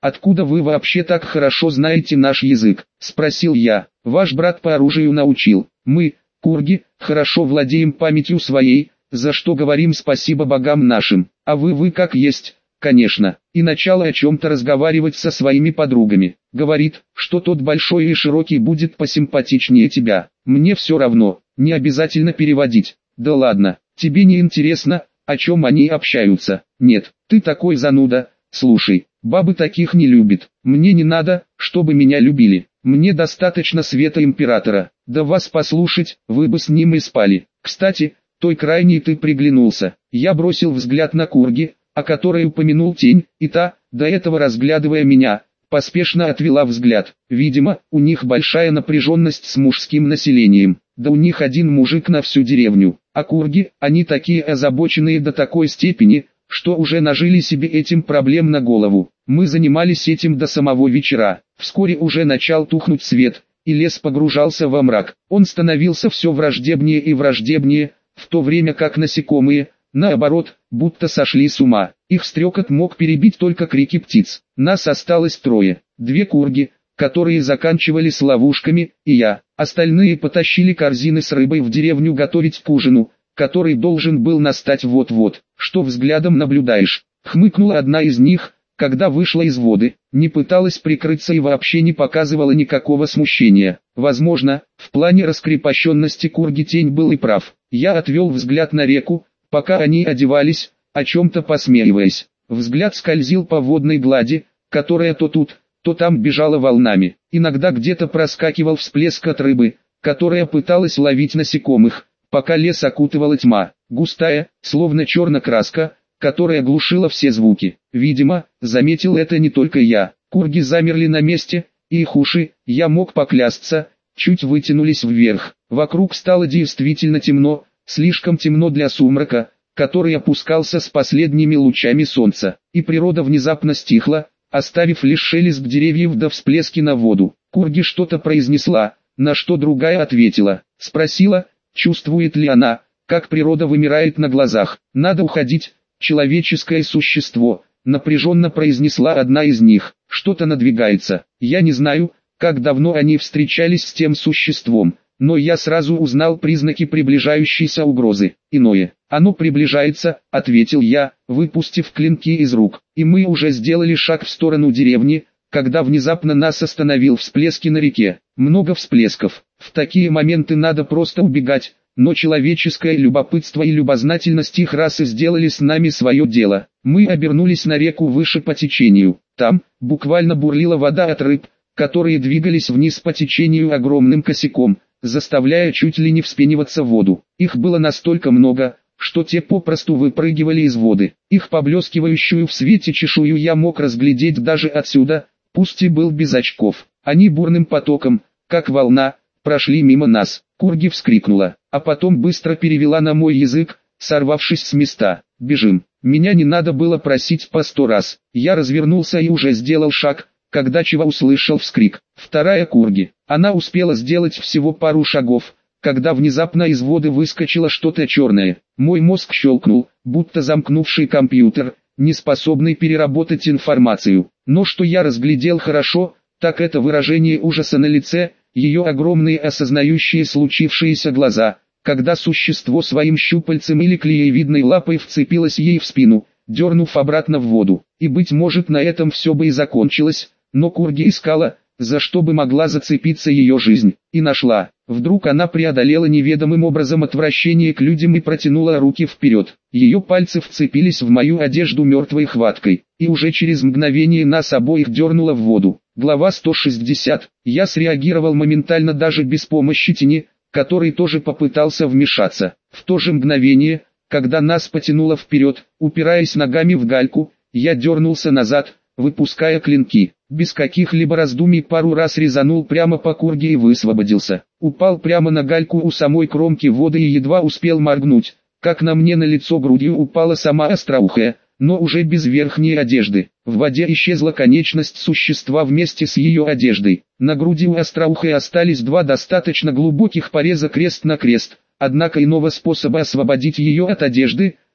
«Откуда вы вообще так хорошо знаете наш язык?» – спросил я. «Ваш брат по оружию научил. Мы, курги, хорошо владеем памятью своей, за что говорим спасибо богам нашим. А вы как есть, конечно». И начала о чем-то разговаривать со своими подругами. Говорит, что тот большой и широкий будет посимпатичнее тебя. Мне все равно, не обязательно переводить. Да ладно, тебе не интересно, о чем они общаются? Нет, ты такой зануда. Слушай, бабы таких не любят. Мне не надо, чтобы меня любили. Мне достаточно света императора. Да вас послушать, вы бы с ним и спали. Кстати, той крайней ты приглянулся. Я бросил взгляд на Курги, о которой упомянул тень, и та, до этого разглядывая меня, поспешно отвела взгляд. Видимо, у них большая напряженность с мужским населением. Да у них один мужик на всю деревню. А Курги, они такие озабоченные до такой степени, что уже нажили себе этим проблем на голову. Мы занимались этим до самого вечера. Вскоре уже начал тухнуть свет, и лес погружался во мрак. Он становился все враждебнее и враждебнее, в то время как насекомые, наоборот, будто сошли с ума. Их стрекот мог перебить только крики птиц. Нас осталось трое. 2 курги, которые заканчивали с ловушками, и я. Остальные потащили корзины с рыбой в деревню готовить к ужину, который должен был настать вот-вот. «Что взглядом наблюдаешь?» — хмыкнула одна из них, когда вышла из воды. Не пыталась прикрыться и вообще не показывала никакого смущения. Возможно, в плане раскрепощенности Курги тень был и прав. Я отвел взгляд на реку, пока они одевались, о чем-то посмеиваясь. Взгляд скользил по водной глади, которая то тут, то там бежала волнами. Иногда где-то проскакивал всплеск от рыбы, которая пыталась ловить насекомых, пока лес окутывала тьма, густая, словно черная краска, которая глушила все звуки. Видимо, заметил это не только я. Курги замерли на месте, и их уши, я мог поклясться, чуть вытянулись вверх. Вокруг стало действительно темно, слишком темно для сумрака, который опускался с последними лучами солнца, и природа внезапно стихла, оставив лишь шелест деревьев до всплески на воду. Курги что-то произнесла, на что другая ответила. Спросила, чувствует ли она, как природа вымирает на глазах. «Надо уходить, человеческое существо», напряженно произнесла одна из них. «Что-то надвигается. Я не знаю, как давно они встречались с тем существом, но я сразу узнал признаки приближающейся угрозы. Иное. Оно приближается», — ответил я, выпустив клинки из рук. И мы уже сделали шаг в сторону деревни, когда внезапно нас остановил всплески на реке. Много всплесков. В такие моменты надо просто убегать, но человеческое любопытство и любознательность их расы сделали с нами свое дело. Мы обернулись на реку выше по течению. Там, буквально бурлила вода от рыб, которые двигались вниз по течению огромным косяком, заставляя чуть ли не вспениваться в воду. Их было настолько много, что те попросту выпрыгивали из воды. Их поблескивающую в свете чешую я мог разглядеть даже отсюда, пусть и был без очков. Они бурным потоком, как волна, прошли мимо нас. Курги вскрикнула, а потом быстро перевела на мой язык, сорвавшись с места. «Бежим». Меня не надо было просить по 100 раз. Я развернулся и уже сделал шаг, когда чего услышал вскрик. Вторая Курги. Она успела сделать всего пару шагов, когда внезапно из воды выскочило что-то черное. Мой мозг щелкнул, будто замкнувший компьютер, не способный переработать информацию. Но что я разглядел хорошо, так это выражение ужаса на лице, ее огромные осознающие случившееся глаза, когда существо своим щупальцем или клеевидной лапой вцепилось ей в спину, дернув обратно в воду. И быть может на этом все бы и закончилось, но Курги искала, за что бы могла зацепиться ее жизнь, и нашла. Вдруг она преодолела неведомым образом отвращение к людям и протянула руки вперед. Ее пальцы вцепились в мою одежду мертвой хваткой, и уже через мгновение нас обоих дернуло в воду. Глава 160. Я среагировал моментально даже без помощи тени, который тоже попытался вмешаться. В то же мгновение, когда нас потянуло вперед, упираясь ногами в гальку, я дернулся назад, выпуская клинки. Без каких-либо раздумий пару раз резанул прямо по Курге и высвободился. Упал прямо на гальку у самой кромки воды и едва успел моргнуть, как на мне на лицо грудью упала сама остроухая, но уже без верхней одежды. В воде исчезла конечность существа вместе с ее одеждой. На груди у остроухой остались 2 достаточно глубоких пореза крест на крест, однако иного способа освободить ее от одежды,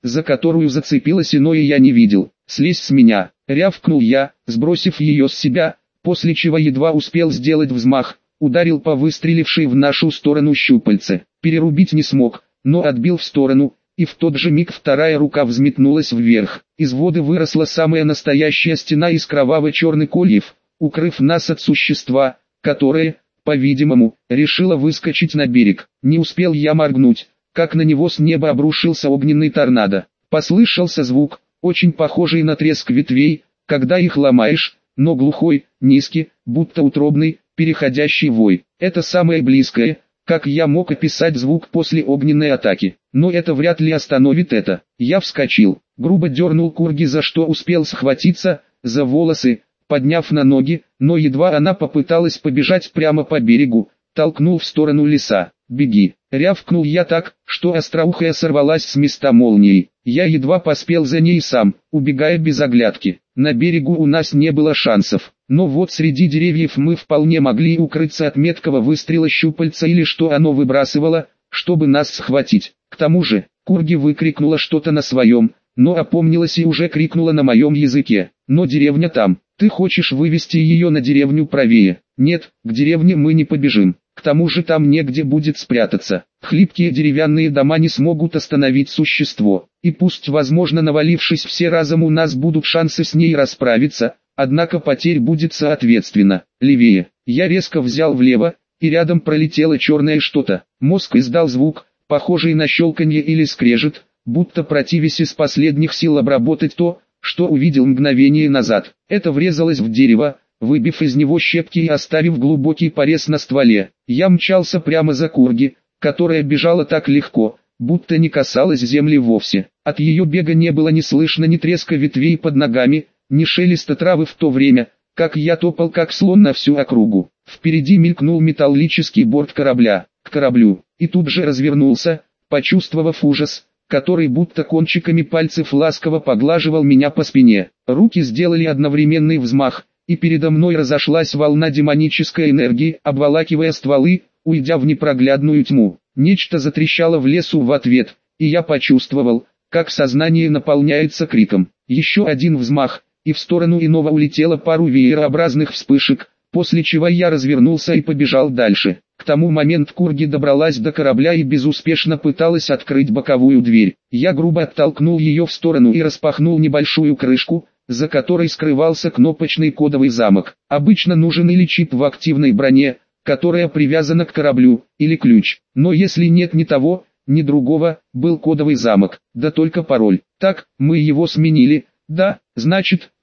за которую зацепилось иное я не видел. «Слезь с меня!» — рявкнул я, сбросив ее с себя, после чего едва успел сделать взмах, ударил по выстрелившей в нашу сторону щупальце. Перерубить не смог, но отбил в сторону, и в тот же миг вторая рука взметнулась вверх. Из воды выросла самая настоящая стена из кроваво-черных кольев, укрыв нас от существа, которое, по-видимому, решило выскочить на берег. Не успел я моргнуть, как на него с неба обрушился огненный торнадо. Послышался звук, очень похожий на треск ветвей, когда их ломаешь, но глухой, низкий, будто утробный, переходящий в вой. Это самое близкое, как я мог описать звук после огненной атаки. Но это вряд ли остановит это. Я вскочил, грубо дернул Курги, за что успел схватиться, за волосы, подняв на ноги, но едва она попыталась побежать прямо по берегу, толкнул в сторону леса. «Беги!» — рявкнул я так, что остроухая сорвалась с места молнией. Я едва поспел за ней сам, убегая без оглядки. На берегу у нас не было шансов, но вот среди деревьев мы вполне могли укрыться от меткого выстрела щупальца или что оно выбрасывало, чтобы нас схватить. К тому же, Курги выкрикнула что-то на своем, но опомнилась и уже крикнула на моем языке. «Но деревня там, ты хочешь вывести ее на деревню правее?» «Нет, к деревне мы не побежим. К тому же там негде будет спрятаться. Хлипкие деревянные дома не смогут остановить существо. И пусть, возможно, навалившись все разом, у нас будут шансы с ней расправиться, однако потерь будет соответственно. Левее». Я резко взял влево, и рядом пролетело черное что-то. Мозг издал звук, похожий на щелканье или скрежет, будто противясь из последних сил обработать то, что увидел мгновение назад. Это врезалось в дерево, выбив из него щепки и оставив глубокий порез на стволе. Я мчался прямо за Курги, которая бежала так легко, будто не касалась земли вовсе. От ее бега не было ни слышно ни треска ветвей под ногами, ни шелеста травы в то время, как я топал как слон на всю округу. Впереди мелькнул металлический борт корабля, к кораблю, и тут же развернулся, почувствовав ужас, который будто кончиками пальцев ласково поглаживал меня по спине. Руки сделали одновременный взмах, и передо мной разошлась волна демонической энергии, обволакивая стволы, уйдя в непроглядную тьму. Нечто затрещало в лесу в ответ, и я почувствовал, как сознание наполняется криком. Еще один взмах, и в сторону иного улетело пару веерообразных вспышек, после чего я развернулся и побежал дальше. К тому моменту Курги добралась до корабля и безуспешно пыталась открыть боковую дверь. Я грубо оттолкнул ее в сторону и распахнул небольшую крышку, за которой скрывался кнопочный кодовый замок. Обычно нужен или чип в активной броне, которая привязана к кораблю, или ключ. Но если нет ни того, ни другого, был кодовый замок, да только пароль. Так, мы его сменили. Да, значит,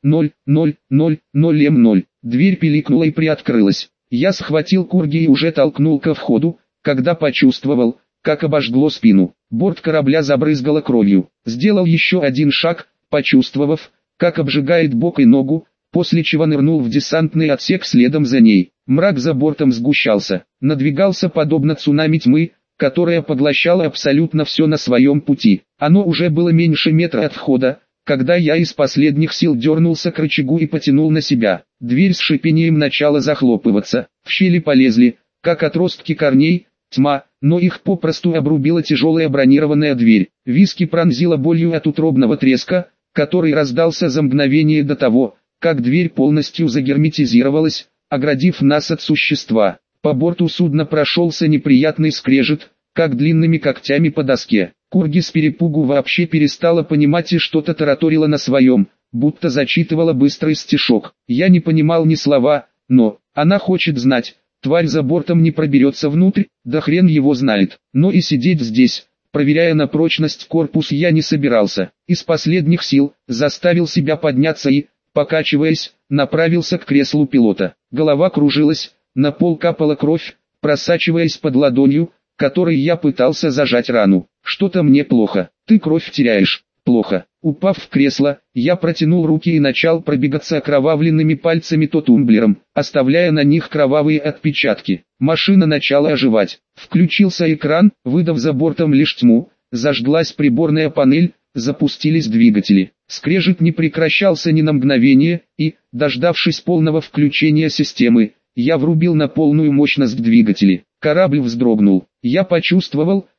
00000М0. Дверь пиликнула и приоткрылась. Я схватил Курги и уже толкнул ко входу, когда почувствовал, как обожгло спину. Борт корабля забрызгало кровью. Сделал еще один шаг, почувствовав, как обжигает бок и ногу, после чего нырнул в десантный отсек следом за ней. Мрак за бортом сгущался, надвигался подобно цунами тьмы, которая поглощала абсолютно все на своем пути. Оно уже было меньше метра от входа, когда я из последних сил дернулся к рычагу и потянул на себя. Дверь с шипением начала захлопываться, в щели полезли, как отростки корней, тьма, но их попросту обрубила тяжелая бронированная дверь. Виски пронзила болью от утробного треска, который раздался за мгновение до того, как дверь полностью загерметизировалась, оградив нас от существа. По борту судна прошелся неприятный скрежет, как длинными когтями по доске. Курги с перепугу вообще перестала понимать и что-то тараторила на своем, будто зачитывала быстрый стишок. Я не понимал ни слова, но она хочет знать. Тварь за бортом не проберется внутрь, да хрен его знает. Но и сидеть здесь, проверяя на прочность корпус, я не собирался. Из последних сил заставил себя подняться и, покачиваясь, направился к креслу пилота. Голова кружилась, на пол капала кровь, просачиваясь под ладонью, которой я пытался зажать рану. Что-то мне плохо. Ты кровь теряешь. Плохо. Упав в кресло, я протянул руки и начал пробегаться окровавленными пальцами то тумблером, оставляя на них кровавые отпечатки. Машина начала оживать. Включился экран, выдав за бортом лишь тьму, зажглась приборная панель, запустились двигатели. Скрежет не прекращался ни на мгновение, и, дождавшись полного включения системы, я врубил на полную мощность двигатели. Корабль вздрогнул. Я почувствовал,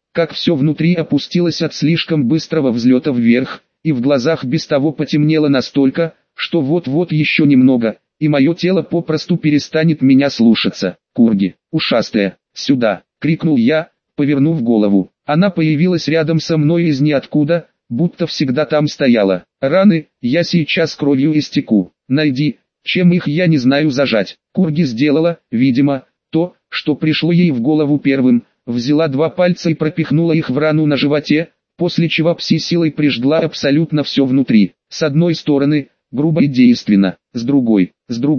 как все внутри опустилось от слишком быстрого взлета вверх, и в глазах без того потемнело настолько, что вот-вот еще немного, и мое тело попросту перестанет меня слушаться. «Курги, ушастая, сюда!» — крикнул я, повернув голову. Она появилась рядом со мной из ниоткуда, будто всегда там стояла. «Раны, я сейчас кровью истеку. Найди, чем их я не знаю зажать». Курги сделала, видимо, то, что пришло ей в голову первым, взяла 2 пальца и пропихнула их в рану на животе, после чего пси-силой прижгла абсолютно все внутри. С одной стороны, грубо и действенно, с другой,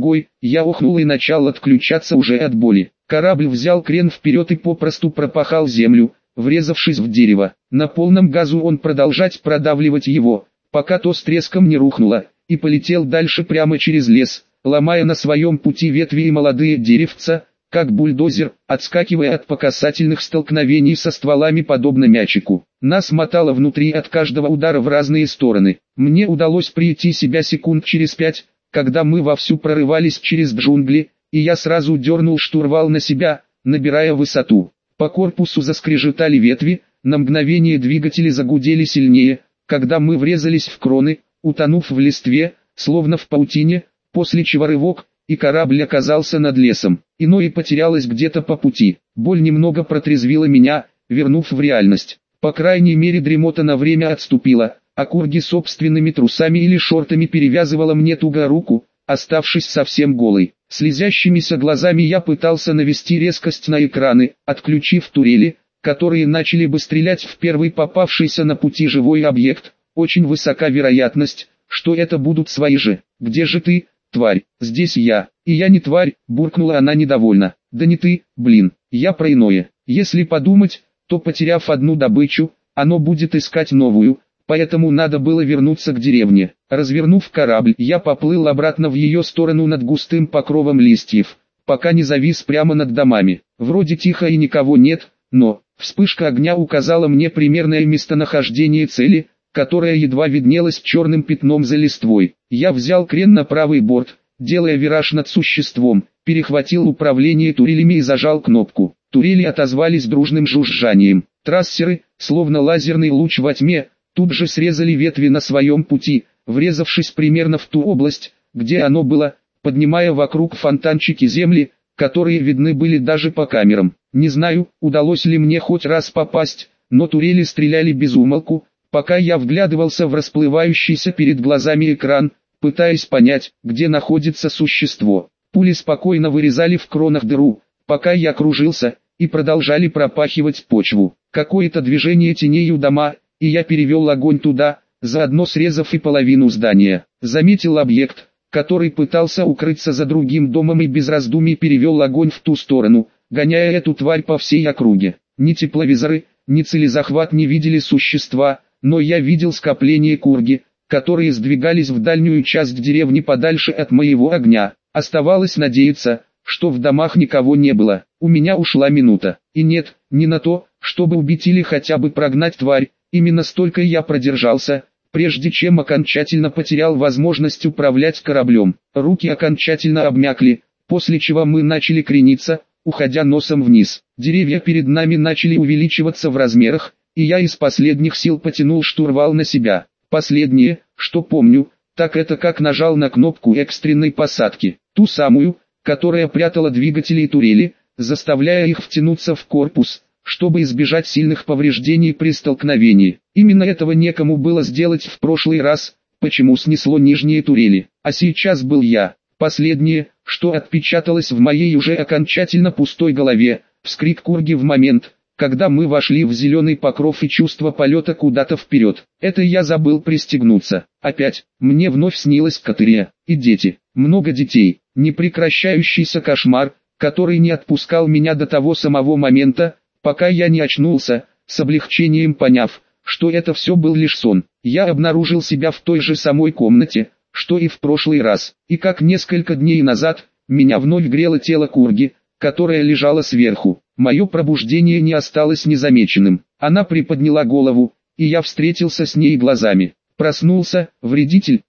я охнул и начал отключаться уже от боли. Корабль взял крен вперед и попросту пропахал землю, врезавшись в дерево. На полном газу он продолжать продавливать его, пока то с треском не рухнуло, и полетел дальше прямо через лес, ломая на своем пути ветви и молодые деревца, как бульдозер, отскакивая от по касательных столкновений со стволами подобно мячику. Нас мотало внутри от каждого удара в разные стороны. Мне удалось прийти себя секунд через 5, когда мы вовсю прорывались через джунгли, и я сразу дернул штурвал на себя, набирая высоту. По корпусу заскрежетали ветви, на мгновение двигатели загудели сильнее, когда мы врезались в кроны, утонув в листве, словно в паутине, после чего рывок, и корабль оказался над лесом. Иное потерялось где-то по пути. Боль немного протрезвила меня, вернув в реальность. По крайней мере дремота на время отступила, а Курги собственными трусами или шортами перевязывала мне туго руку, оставшись совсем голой. Слезящимися глазами я пытался навести резкость на экраны, отключив турели, которые начали бы стрелять в первый попавшийся на пути живой объект. Очень высока вероятность, что это будут свои же. «Где же ты, тварь?» «Здесь я». «И я не тварь», буркнула она недовольно. «Да не ты, блин, я про иное. Если подумать, то потеряв одну добычу, оно будет искать новую, поэтому надо было вернуться к деревне». Развернув корабль, я поплыл обратно в ее сторону над густым покровом листьев, пока не завис прямо над домами. Вроде тихо и никого нет, но вспышка огня указала мне примерное местонахождение цели, которая едва виднелась черным пятном за листвой. Я взял крен на правый борт, делая вираж над существом, перехватил управление турелями и зажал кнопку. Турели отозвались дружным жужжанием. Трассеры, словно лазерный луч во тьме, тут же срезали ветви на своем пути, врезавшись примерно в ту область, где оно было, поднимая вокруг фонтанчики земли, которые видны были даже по камерам. Не знаю, удалось ли мне хоть раз попасть, но турели стреляли без умолку, пока я вглядывался в расплывающийся перед глазами экран, пытаясь понять, где находится существо. Пули спокойно вырезали в кронах дыру, пока я кружился, и продолжали пропахивать почву. Какое-то движение теней у дома, и я перевел огонь туда, заодно срезав и половину здания. Заметил объект, который пытался укрыться за другим домом, и без раздумий перевел огонь в ту сторону, гоняя эту тварь по всей округе. Ни тепловизоры, ни целезахват не видели существа, но я видел скопление Курги, которые сдвигались в дальнюю часть деревни подальше от моего огня. Оставалось надеяться, что в домах никого не было. У меня ушла минута. И нет, не на то, чтобы убить или хотя бы прогнать тварь. Именно столько я продержался, прежде чем окончательно потерял возможность управлять кораблем. Руки окончательно обмякли, после чего мы начали крениться, уходя носом вниз. Деревья перед нами начали увеличиваться в размерах, и я из последних сил потянул штурвал на себя. Последнее, что помню, так это как нажал на кнопку экстренной посадки, ту самую, которая прятала двигатели и турели, заставляя их втянуться в корпус, чтобы избежать сильных повреждений при столкновении. Именно этого некому было сделать в прошлый раз, почему снесло нижние турели, а сейчас был я. Последнее, что отпечаталось в моей уже окончательно пустой голове, вскрик Курги в момент, когда мы вошли в зеленый покров и чувство полета куда-то вперед. Это я забыл пристегнуться. Опять, мне вновь снилась Катерия, и дети, много детей, непрекращающийся кошмар, который не отпускал меня до того самого момента, пока я не очнулся, с облегчением поняв, что это все был лишь сон. Я обнаружил себя в той же самой комнате, что и в прошлый раз, и как несколько дней назад, меня вновь грело тело Курги, которая лежала сверху. Мое пробуждение не осталось незамеченным. Она приподняла голову, и я встретился с ней глазами. Проснулся, вредитель,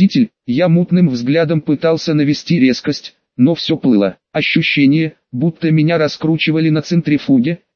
я мутным взглядом пытался навести резкость, но все плыло. Ощущение, будто меня раскручивали на центрифуге,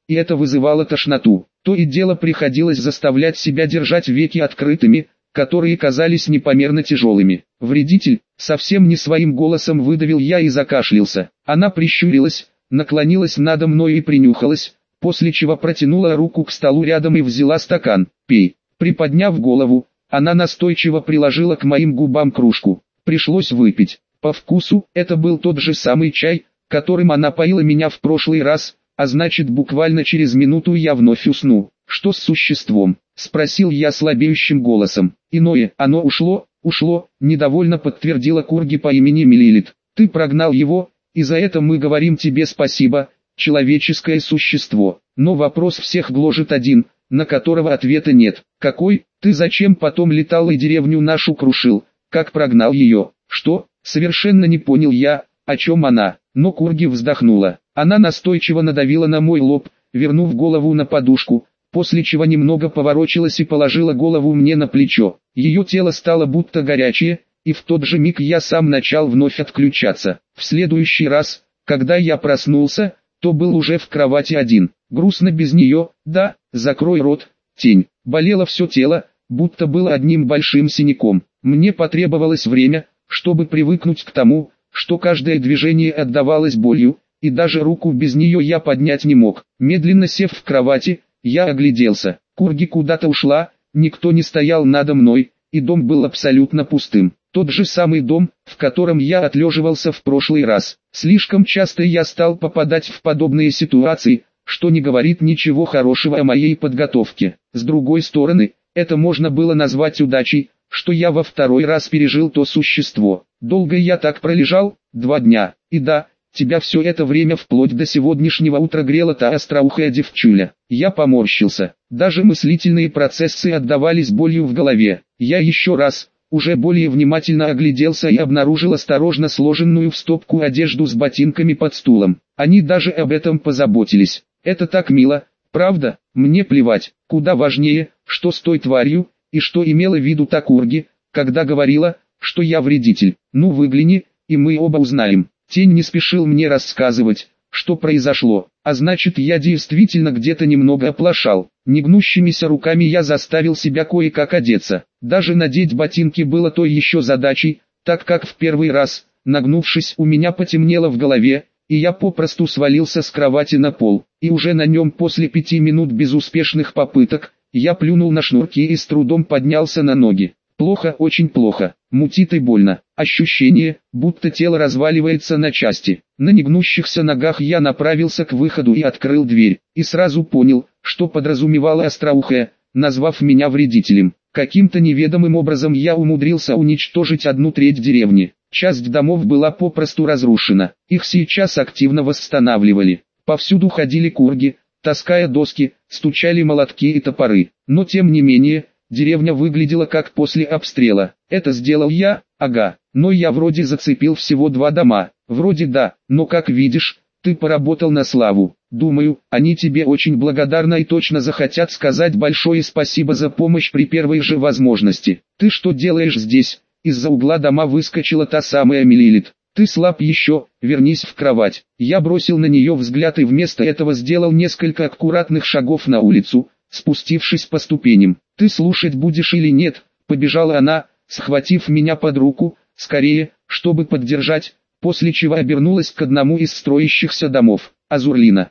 и это вызывало тошноту. То и дело приходилось заставлять себя держать веки открытыми, которые казались непомерно тяжелыми. «Вредитель!» — совсем не своим голосом выдавил я и закашлялся. Она прищурилась, наклонилась надо мной и принюхалась, после чего протянула руку к столу рядом и взяла стакан. «Пей». Приподняв голову, она настойчиво приложила к моим губам кружку. Пришлось выпить. По вкусу, это был тот же самый чай, которым она поила меня в прошлый раз, а значит буквально через минуту я вновь усну. «Что с существом?» — спросил я слабеющим голосом. «Иное, оно ушло», — недовольно подтвердила Курги по имени Милилит. «Ты прогнал его, и за это мы говорим тебе спасибо, человеческое существо. Но вопрос всех гложет один, на которого ответа нет. Какой? Ты зачем потом летал и деревню нашу крушил? Как прогнал ее?» «Что?» — совершенно не понял я, о чем она. Но Курги вздохнула. Она настойчиво надавила на мой лоб, вернув голову на подушку, после чего немного поворочилась и положила голову мне на плечо. Ее тело стало будто горячее, и в тот же миг я сам начал вновь отключаться. В следующий раз, когда я проснулся, то был уже в кровати один. Грустно без нее, да, закрой рот, тень. Болело все тело, будто было одним большим синяком. Мне потребовалось время, чтобы привыкнуть к тому, что каждое движение отдавалось болью, и даже руку без нее я поднять не мог. Медленно сев в кровати, я огляделся. Курги куда-то ушла, никто не стоял надо мной, и дом был абсолютно пустым. Тот же самый дом, в котором я отлеживался в прошлый раз. Слишком часто я стал попадать в подобные ситуации, что не говорит ничего хорошего о моей подготовке. С другой стороны, это можно было назвать удачей, что я во второй раз пережил то существо. Долго я так пролежал, 2 дня, и да, тебя все это время вплоть до сегодняшнего утра грела та остроухая девчуля. Я поморщился, даже мыслительные процессы отдавались болью в голове. Я еще раз, уже более внимательно огляделся и обнаружил осторожно сложенную в стопку одежду с ботинками под стулом. Они даже об этом позаботились. Это так мило, правда? Мне плевать. Куда важнее, что с той тварью, и что имела в виду та Курги, когда говорила, что я вредитель. Ну выгляни, и мы оба узнаем. Тень не спешил мне рассказывать, что произошло, а значит я действительно где-то немного оплошал. Негнущимися руками я заставил себя кое-как одеться. Даже надеть ботинки было той еще задачей, так как в первый раз, нагнувшись, у меня потемнело в голове, и я попросту свалился с кровати на пол. И уже на нем после 5 минут безуспешных попыток, я плюнул на шнурки и с трудом поднялся на ноги. Плохо, очень плохо, мутит и больно. Ощущение, будто тело разваливается на части. На негнущихся ногах я направился к выходу и открыл дверь. И сразу понял, что подразумевала остроухая, назвав меня вредителем. Каким-то неведомым образом я умудрился уничтожить 1/3 деревни. Часть домов была попросту разрушена. Их сейчас активно восстанавливали. Повсюду ходили курги, таская доски, стучали молотки и топоры. Но тем не менее, деревня выглядела как после обстрела. Это сделал я, ага. Но я вроде зацепил всего 2 дома. Вроде да, но как видишь, ты поработал на славу. Думаю, они тебе очень благодарны и точно захотят сказать большое спасибо за помощь при первой же возможности. Ты что делаешь здесь? Из-за угла дома выскочила та самая Милилит. Ты слаб еще, вернись в кровать. Я бросил на нее взгляд и вместо этого сделал несколько аккуратных шагов на улицу, спустившись по ступеням. Ты слушать будешь или нет? Побежала она, схватив меня под руку, скорее, чтобы поддержать, после чего обернулась к одному из строящихся домов. Азурлина,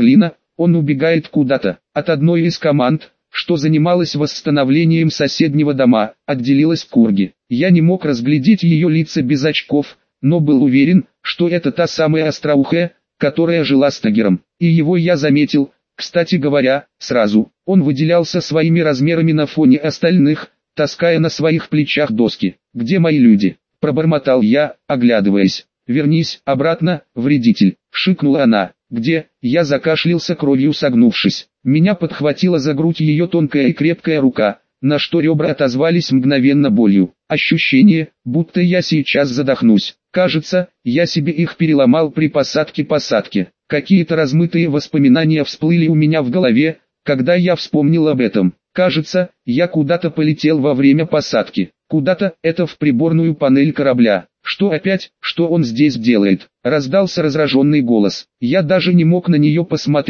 он убегает куда-то. От одной из команд, что занималась восстановлением соседнего дома, отделилась Курги. Я не мог разглядеть ее лица без очков, но был уверен, что это та самая остроухая, которая жила с Тагером. И его я заметил, кстати говоря, сразу. Он выделялся своими размерами на фоне остальных, таская на своих плечах доски. «Где мои люди?» – пробормотал я, оглядываясь. «Вернись обратно, вредитель!» – шикнула она. «Где?» – я закашлялся кровью согнувшись. Меня подхватила за грудь ее тонкая и крепкая рука, на что ребра отозвались мгновенно болью. Ощущение, будто я сейчас задохнусь. Кажется, я себе их переломал при посадке. Какие-то размытые воспоминания всплыли у меня в голове, когда я вспомнил об этом. Кажется, я куда-то полетел во время посадки. Куда-то, это в приборную панель корабля. Что опять, что он здесь делает? Раздался раздраженный голос. Я даже не мог на нее посмотреть,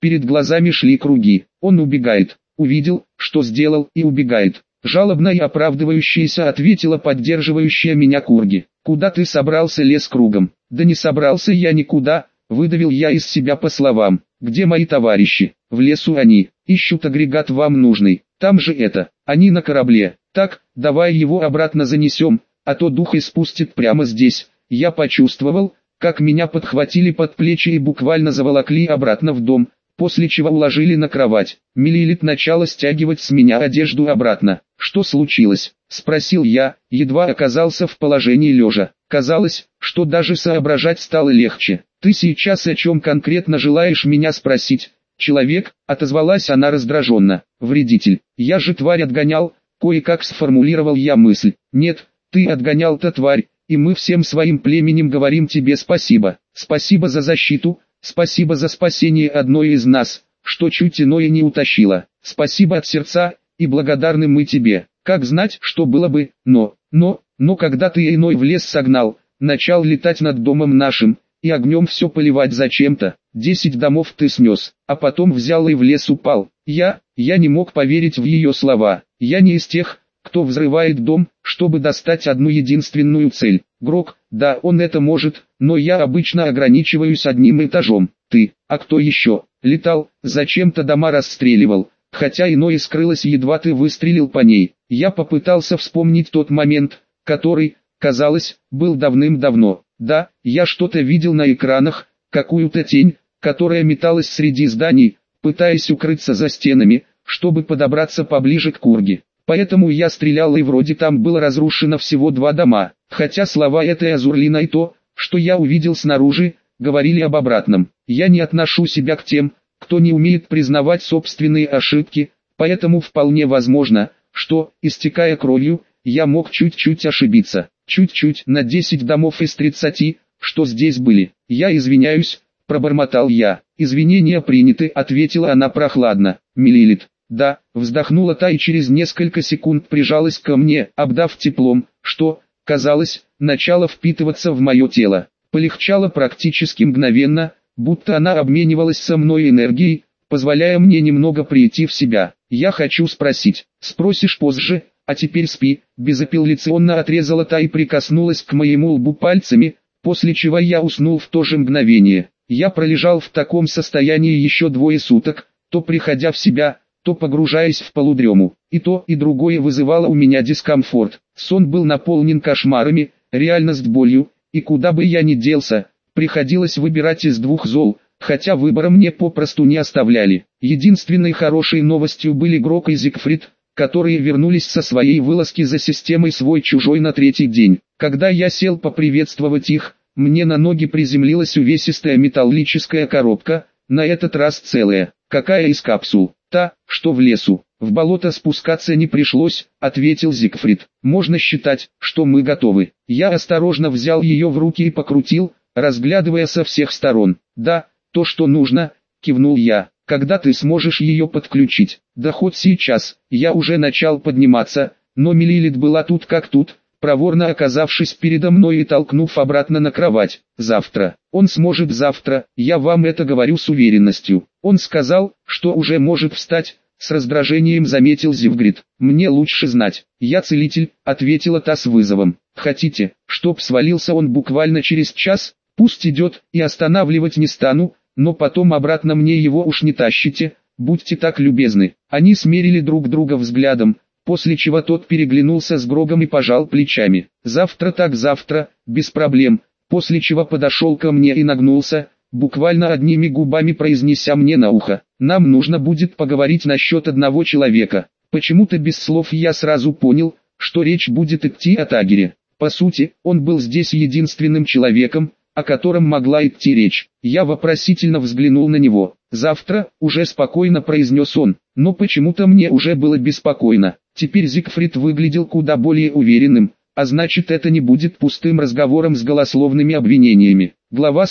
Перед глазами шли круги. Он убегает. Увидел, что сделал, и убегает. Жалобно и оправдывающаяся ответила поддерживающая меня Курги. Куда ты собрался, лес кругом? Да не собрался я никуда, выдавил я из себя по словам. Где мои товарищи? В лесу они. Ищут агрегат вам нужный. Там же это. Они на корабле. Так, давай его обратно занесем, а то дух испустит прямо здесь. Я почувствовал, как меня подхватили под плечи и буквально заволокли обратно в дом, после чего уложили на кровать. Милилит начала стягивать с меня одежду обратно. «Что случилось?» – спросил я, едва оказался в положении лежа. Казалось, что даже соображать стало легче. «Ты сейчас о чем конкретно желаешь меня спросить?» «Человек», – отозвалась она раздраженно. «Вредитель. Я же тварь отгонял», – кое-как сформулировал я мысль. «Нет, ты отгонял-то тварь, и мы всем своим племенем говорим тебе спасибо. Спасибо за защиту, спасибо за спасение одной из нас, что чуть иное не утащило. Спасибо от сердца, и благодарны мы тебе. Как знать, что было бы, но когда ты иной в лес согнал, начал летать над домом нашим, и огнем все поливать зачем-то, 10 домов ты снес, а потом взял и в лес упал. Я не мог поверить в ее слова. Я не из тех, кто взрывает дом, чтобы достать одну единственную цель. Грок, да, он это может, но я обычно ограничиваюсь одним этажом. Ты, а кто еще? Летал, зачем-то дома расстреливал, хотя иное скрылось, едва ты выстрелил по ней. Я попытался вспомнить тот момент, который, казалось, был давным-давно. Да, я что-то видел на экранах, какую-то тень, которая металась среди зданий, пытаясь укрыться за стенами, чтобы подобраться поближе к Курге. Поэтому я стрелял, и вроде там было разрушено всего 2 дома, хотя слова этой Азурлина и то, что я увидел снаружи, говорили об обратном. Я не отношу себя к тем, кто не умеет признавать собственные ошибки, поэтому вполне возможно, что, истекая кровью, я мог чуть-чуть ошибиться. Чуть-чуть, на 10 домов из 30, что здесь были. Я извиняюсь, пробормотал я. Извинения приняты, ответила она прохладно. Милилит. Да, вздохнула та и через несколько секунд прижалась ко мне, обдав теплом, что, казалось, начало впитываться в мое тело. Полегчало практически мгновенно, будто она обменивалась со мной энергией, позволяя мне немного прийти в себя. Я хочу спросить. Спросишь позже, а теперь спи. Безапелляционно отрезала та и прикоснулась к моему лбу пальцами, после чего я уснул в то же мгновение. Я пролежал в таком состоянии еще 2 суток, то приходя в себя, то погружаясь в полудрему. И то, и другое вызывало у меня дискомфорт. Сон был наполнен кошмарами, реальность болью, и куда бы я ни делся, приходилось выбирать из 2 зол, хотя выбора мне попросту не оставляли. Единственной хорошей новостью были Грок и Зигфрид, которые вернулись со своей вылазки за системой свой-чужой на 3-й день. Когда я сел поприветствовать их, мне на ноги приземлилась увесистая металлическая коробка, на этот раз целая. Какая из капсул? Та, что в лесу. В болото спускаться не пришлось, ответил Зигфрид. Можно считать, что мы готовы. Я осторожно взял ее в руки и покрутил, разглядывая со всех сторон. Да, то, что нужно, кивнул я. Когда ты сможешь ее подключить? Да хоть сейчас. Я уже начал подниматься, но Милилит была тут как тут, проворно оказавшись передо мной и толкнув обратно на кровать. Завтра. Он сможет завтра, я вам это говорю с уверенностью. Он сказал, что уже может встать, с раздражением заметил Зигфрид. Мне лучше знать. Я целитель, ответила та с вызовом. Хотите, чтоб свалился он буквально через час? Пусть идет, и останавливать не стану, но потом обратно мне его уж не тащите, будьте так любезны. Они смерили друг друга взглядом, после чего тот переглянулся с Грогом и пожал плечами. Завтра так завтра, без проблем, после чего подошел ко мне и нагнулся, буквально одними губами произнеся мне на ухо. Нам нужно будет поговорить насчет одного человека. Почему-то без слов я сразу понял, что речь будет идти о Тагере. По сути, он был здесь единственным человеком, о котором могла идти речь. Я вопросительно взглянул на него. «Завтра», — уже спокойно произнес он, но почему-то мне уже было беспокойно. Теперь Зигфрид выглядел куда более уверенным, а значит, это не будет пустым разговором с голословными обвинениями. Глава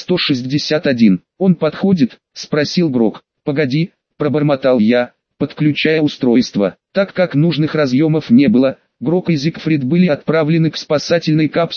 161. «Он подходит?» — спросил Грок. «Погоди», — пробормотал я, подключая устройство. Так как нужных разъемов не было, Грок и Зигфрид были отправлены к спасательной капсуле,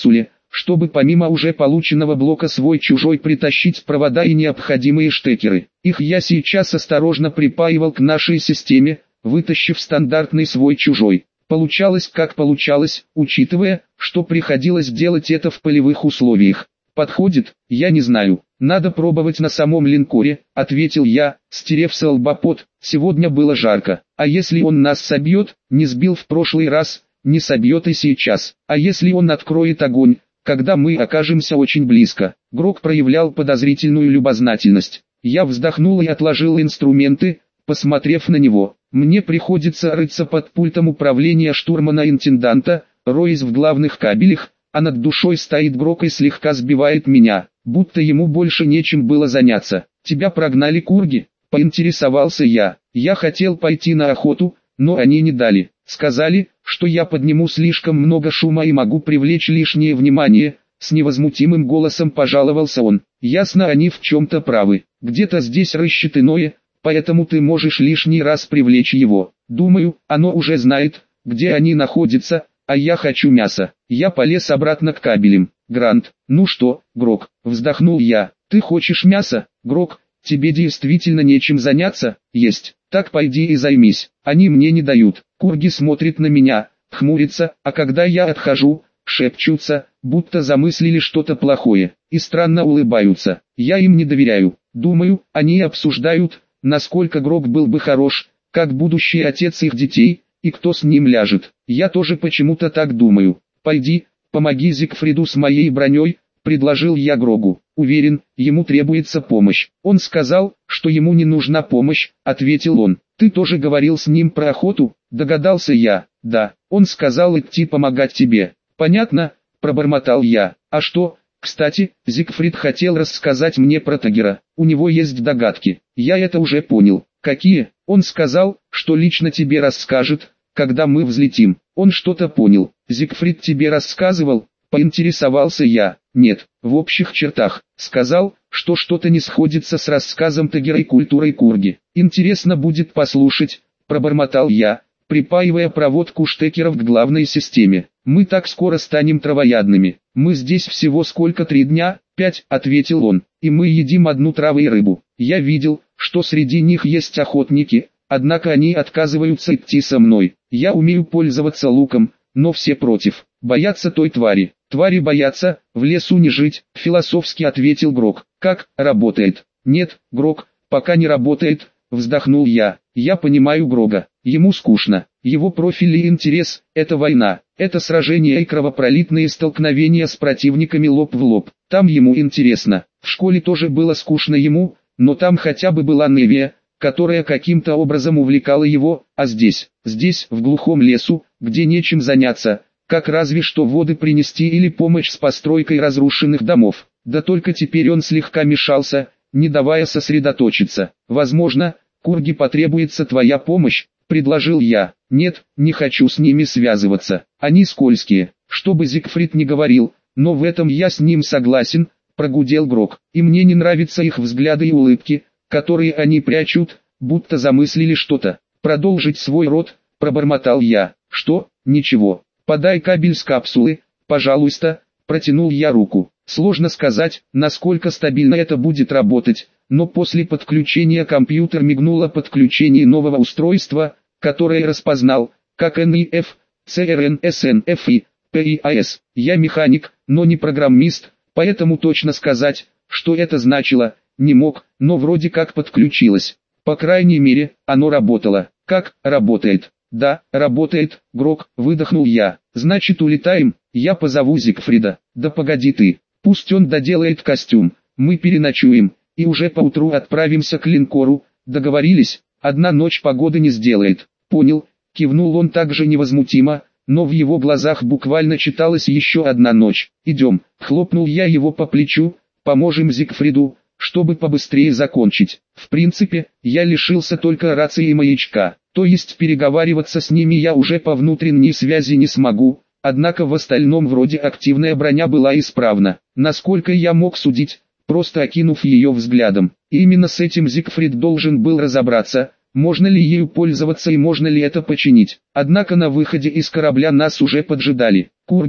чтобы помимо уже полученного блока свой-чужой притащить провода и необходимые штекеры. Их я сейчас осторожно припаивал к нашей системе, вытащив стандартный свой-чужой. Получалось как получалось, учитывая, что приходилось делать это в полевых условиях. Подходит, я не знаю. Надо пробовать на самом линкоре, ответил я, стерев с лба пот. Сегодня было жарко. А если он нас собьет, не сбил в прошлый раз, не собьет и сейчас. А если он откроет огонь, когда мы окажемся очень близко? Грок проявлял подозрительную любознательность. Я вздохнул и отложил инструменты, посмотрев на него. Мне приходится рыться под пультом управления штурмана-интенданта, роясь в главных кабелях, а над душой стоит Грок и слегка сбивает меня, будто ему больше нечем было заняться. «Тебя прогнали курги?» – поинтересовался я. Я хотел пойти на охоту, но они не дали. Сказали, что я подниму слишком много шума и могу привлечь лишнее внимание. С невозмутимым голосом пожаловался он. Ясно, они в чем-то правы. Где-то здесь рыщет иное, поэтому ты можешь лишний раз привлечь его. Думаю, оно уже знает, где они находятся, а я хочу мяса. Я полез обратно к кабелям. Грант, ну что, Грок, вздохнул я. Ты хочешь мяса, Грок? Тебе действительно нечем заняться? Есть. Так пойди и займись. Они мне не дают. Курги смотрят на меня, хмурятся, а когда я отхожу, шепчутся, будто замыслили что-то плохое, и странно улыбаются. Я им не доверяю. Думаю, они обсуждают, насколько Грок был бы хорош, как будущий отец их детей, и кто с ним ляжет. Я тоже почему-то так думаю. Пойди, помоги Зигфриду с моей броней, предложил я Грогу. Уверен, ему требуется помощь. Он сказал, что ему не нужна помощь, ответил он. Ты тоже говорил с ним про охоту? Догадался я. Да, он сказал идти помогать тебе. Понятно, пробормотал я. А что, кстати, Зигфрид хотел рассказать мне про Тагира. У него есть догадки. Я это уже понял. Какие? Он сказал, что лично тебе расскажет, когда мы взлетим. Он что-то понял. Зигфрид тебе рассказывал? Поинтересовался я. Нет, в общих чертах. Сказал, что что-то не сходится с рассказом Тагира и культурой курги. Интересно будет послушать, пробормотал я, припаивая проводку штекеров к главной системе. Мы так скоро станем травоядными. Мы здесь всего сколько 3 дня, 5, ответил он, и мы едим одну траву и рыбу. Я видел, что среди них есть охотники, однако они отказываются идти со мной. Я умею пользоваться луком, но все против, боятся той твари. Твари боятся, в лесу не жить, философски ответил Грок. Как, работает? Нет, Грок, пока не работает, вздохнул я. Я понимаю Грога, ему скучно, его профиль и интерес – это война, это сражения и кровопролитные столкновения с противниками лоб в лоб. Там ему интересно, в школе тоже было скучно ему, но там хотя бы была Невия, которая каким-то образом увлекала его, а здесь, в глухом лесу, где нечем заняться, как разве что воды принести или помощь с постройкой разрушенных домов. Да только теперь он слегка мешался, не давая сосредоточиться. Возможно, курги потребуется твоя помощь, предложил я. Нет, не хочу с ними связываться, они скользкие, что бы Зигфрид ни говорил, но в этом я с ним согласен, прогудел Грок. И мне не нравятся их взгляды и улыбки, которые они прячут, будто замыслили что-то. Продолжить свой род, пробормотал я. Что? Ничего. Подай кабель с капсулы, пожалуйста, протянул я руку. Сложно сказать, насколько стабильно это будет работать, но после подключения компьютер мигнул о подключении нового устройства, которое распознал, как NIF, CRN, SNF и PIS. Я механик, но не программист, поэтому точно сказать, что это значило, не мог, но вроде как подключилось. По крайней мере, оно работало. Как работает? Да, работает, Грок, выдохнул я. Значит улетаем, я позову Зигфрида. Да погоди ты, пусть он доделает костюм, мы переночуем, и уже поутру отправимся к линкору. Договорились? Одна ночь погоды не сделает. Понял, кивнул он также невозмутимо, но в его глазах буквально читалась еще одна ночь. Идем, хлопнул я его по плечу, поможем Зигфриду, чтобы побыстрее закончить. В принципе, я лишился только рации и маячка, то есть переговариваться с ними я уже по внутренней связи не смогу, однако в остальном вроде активная броня была исправна. Насколько я мог судить, просто окинув ее взглядом. И именно с этим Зигфрид должен был разобраться, можно ли ею пользоваться и можно ли это починить. Однако на выходе из корабля нас уже поджидали. Курги,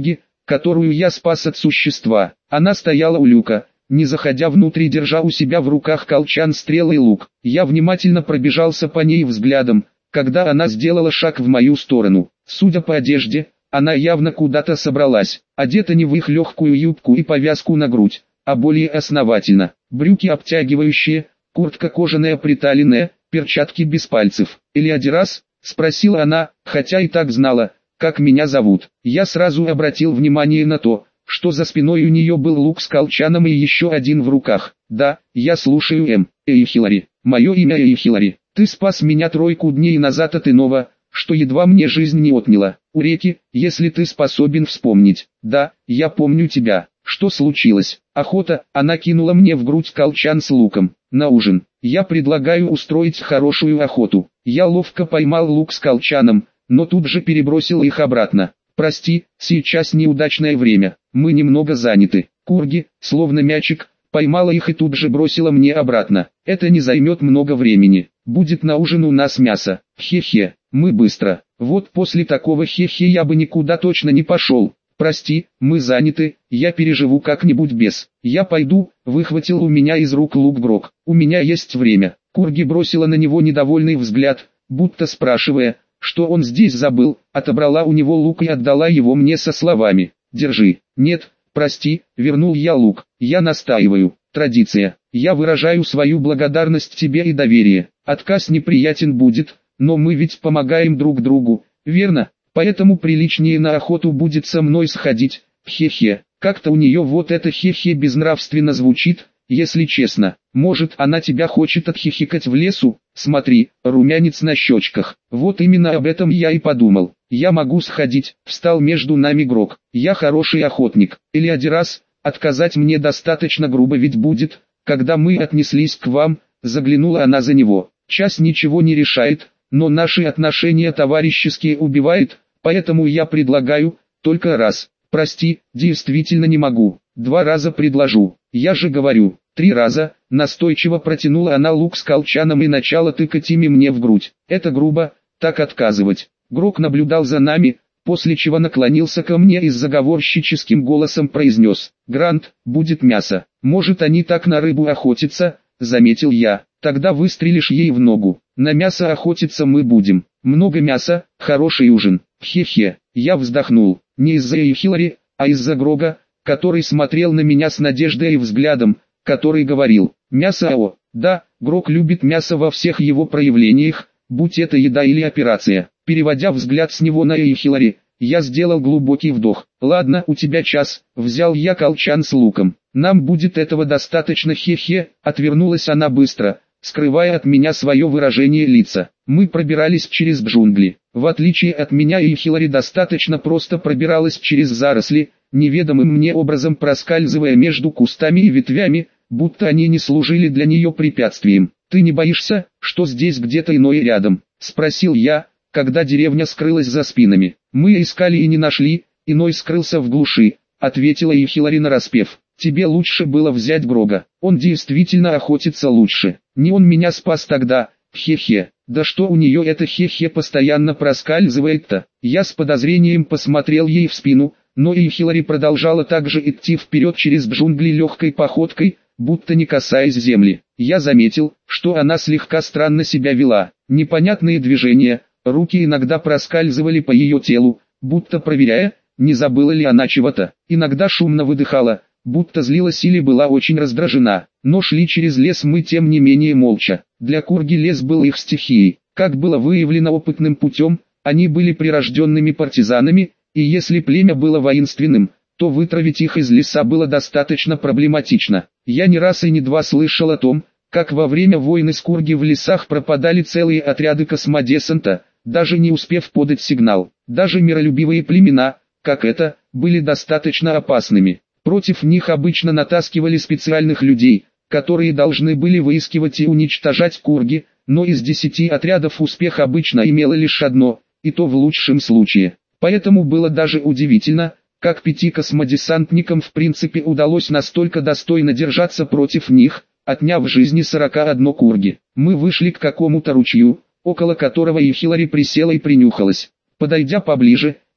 которую я спас от существа. Она стояла у люка, не заходя внутрь, держа у себя в руках колчан, стрелы и лук. Я внимательно пробежался по ней взглядом, когда она сделала шаг в мою сторону. Судя по одежде, она явно куда-то собралась. Одета не в их легкую юбку и повязку на грудь, а более основательно. Брюки обтягивающие, куртка кожаная приталенная, перчатки без пальцев. «Элиадирас?» — спросила она, хотя и так знала, как меня зовут. Я сразу обратил внимание на то, что за спиной у нее был лук с колчаном и еще один в руках. «Да, я слушаю, Хиллари. Мое имя Хиллари. Ты спас меня 3 дней назад от иного, что едва мне жизнь не отняло. У реки, если ты способен вспомнить». «Да, я помню тебя. Что случилось?» «Охота». Она кинула мне в грудь колчан с луком. «На ужин. Я предлагаю устроить хорошую охоту». Я ловко поймал лук с колчаном, но тут же перебросил их обратно. «Прости, сейчас неудачное время, мы немного заняты». Курги, словно мячик, поймала их и тут же бросила мне обратно. «Это не займет много времени. Будет на ужин у нас мясо. Хе-хе, мы быстро». Вот после такого хе-хе я бы никуда точно не пошел. «Прости, мы заняты, я переживу как-нибудь без». «Я пойду», — выхватил у меня из рук лук Брок. «У меня есть время». Курги бросила на него недовольный взгляд, будто спрашивая, что он здесь забыл, отобрала у него лук и отдала его мне со словами: «Держи». «Нет, прости», — вернул я лук. «Я настаиваю. Традиция. Я выражаю свою благодарность тебе и доверие. Отказ неприятен будет, но мы ведь помогаем друг другу, верно? Поэтому приличнее на охоту будет со мной сходить». Хе-хе. Как-то у нее вот это хе-хе безнравственно звучит, если честно. Может, она тебя хочет отхихикать в лесу? Смотри, румянец на щечках. Вот именно об этом я и подумал. «Я могу сходить», — встал между нами Грок. «Я хороший охотник. Элиадирас, отказать мне достаточно грубо ведь будет, когда мы отнеслись к вам», — заглянула она за него. «Час ничего не решает, но наши отношения товарищеские убивает, поэтому я предлагаю, только раз». «Прости, действительно не могу. 2 раза предложу. Я же говорю, 3 раза», — настойчиво протянула она лук с колчаном и начала тыкать ими мне в грудь. «Это грубо, так отказывать». Грок наблюдал за нами, после чего наклонился ко мне и с заговорщическим голосом произнес: «Грант, будет мясо». «Может, они так на рыбу охотятся?» — заметил я. «Тогда выстрелишь ей в ногу. На мясо охотиться мы будем. Много мяса, хороший ужин». Хе-хе. Я вздохнул. Не из-за Хиллари, а из-за Грога, который смотрел на меня с надеждой и взглядом, который говорил: «Мясо, о, да, Грог любит мясо во всех его проявлениях, будь это еда или операция». Переводя взгляд с него на Хиллари, я сделал глубокий вдох. «Ладно, у тебя час», — взял я колчан с луком. «Нам будет этого достаточно, хе-хе», — отвернулась она быстро, скрывая от меня свое выражение лица. Мы пробирались через джунгли. В отличие от меня Хиллари достаточно просто пробиралась через заросли, неведомым мне образом проскальзывая между кустами и ветвями, будто они не служили для нее препятствием. «Ты не боишься, что здесь где-то иное рядом?» — спросил я, когда деревня скрылась за спинами. «Мы искали и не нашли, иной скрылся в глуши», — ответила Хиллари нараспев. «Тебе лучше было взять Грога, он действительно охотится лучше. Не он меня спас тогда, хе-хе». «Да что у нее это хе-хе постоянно проскальзывает-то?» Я с подозрением посмотрел ей в спину, но Хиллари продолжала также идти вперед через джунгли легкой походкой, будто не касаясь земли. Я заметил, что она слегка странно себя вела. Непонятные движения, руки иногда проскальзывали по ее телу, будто проверяя, не забыла ли она чего-то. Иногда шумно выдыхала, будто злилась или была очень раздражена. Но шли через лес мы тем не менее молча. Для Курги лес был их стихией. Как было выявлено опытным путем, они были прирожденными партизанами, и если племя было воинственным, то вытравить их из леса было достаточно проблематично. Я не раз и не два слышал о том, как во время войны с Курги в лесах пропадали целые отряды космодесанта, даже не успев подать сигнал. Даже миролюбивые племена, как это, были достаточно опасными. Против них обычно натаскивали специальных людей, которые должны были выискивать и уничтожать Курги, но из 10 отрядов успех обычно имело лишь одно, и то в лучшем случае. Поэтому было даже удивительно, как 5 космодесантникам в принципе удалось настолько достойно держаться против них, отняв жизни 41 Курги. Мы вышли к какому-то ручью, около которого Хиллари присела и принюхалась. Подойдя поближе,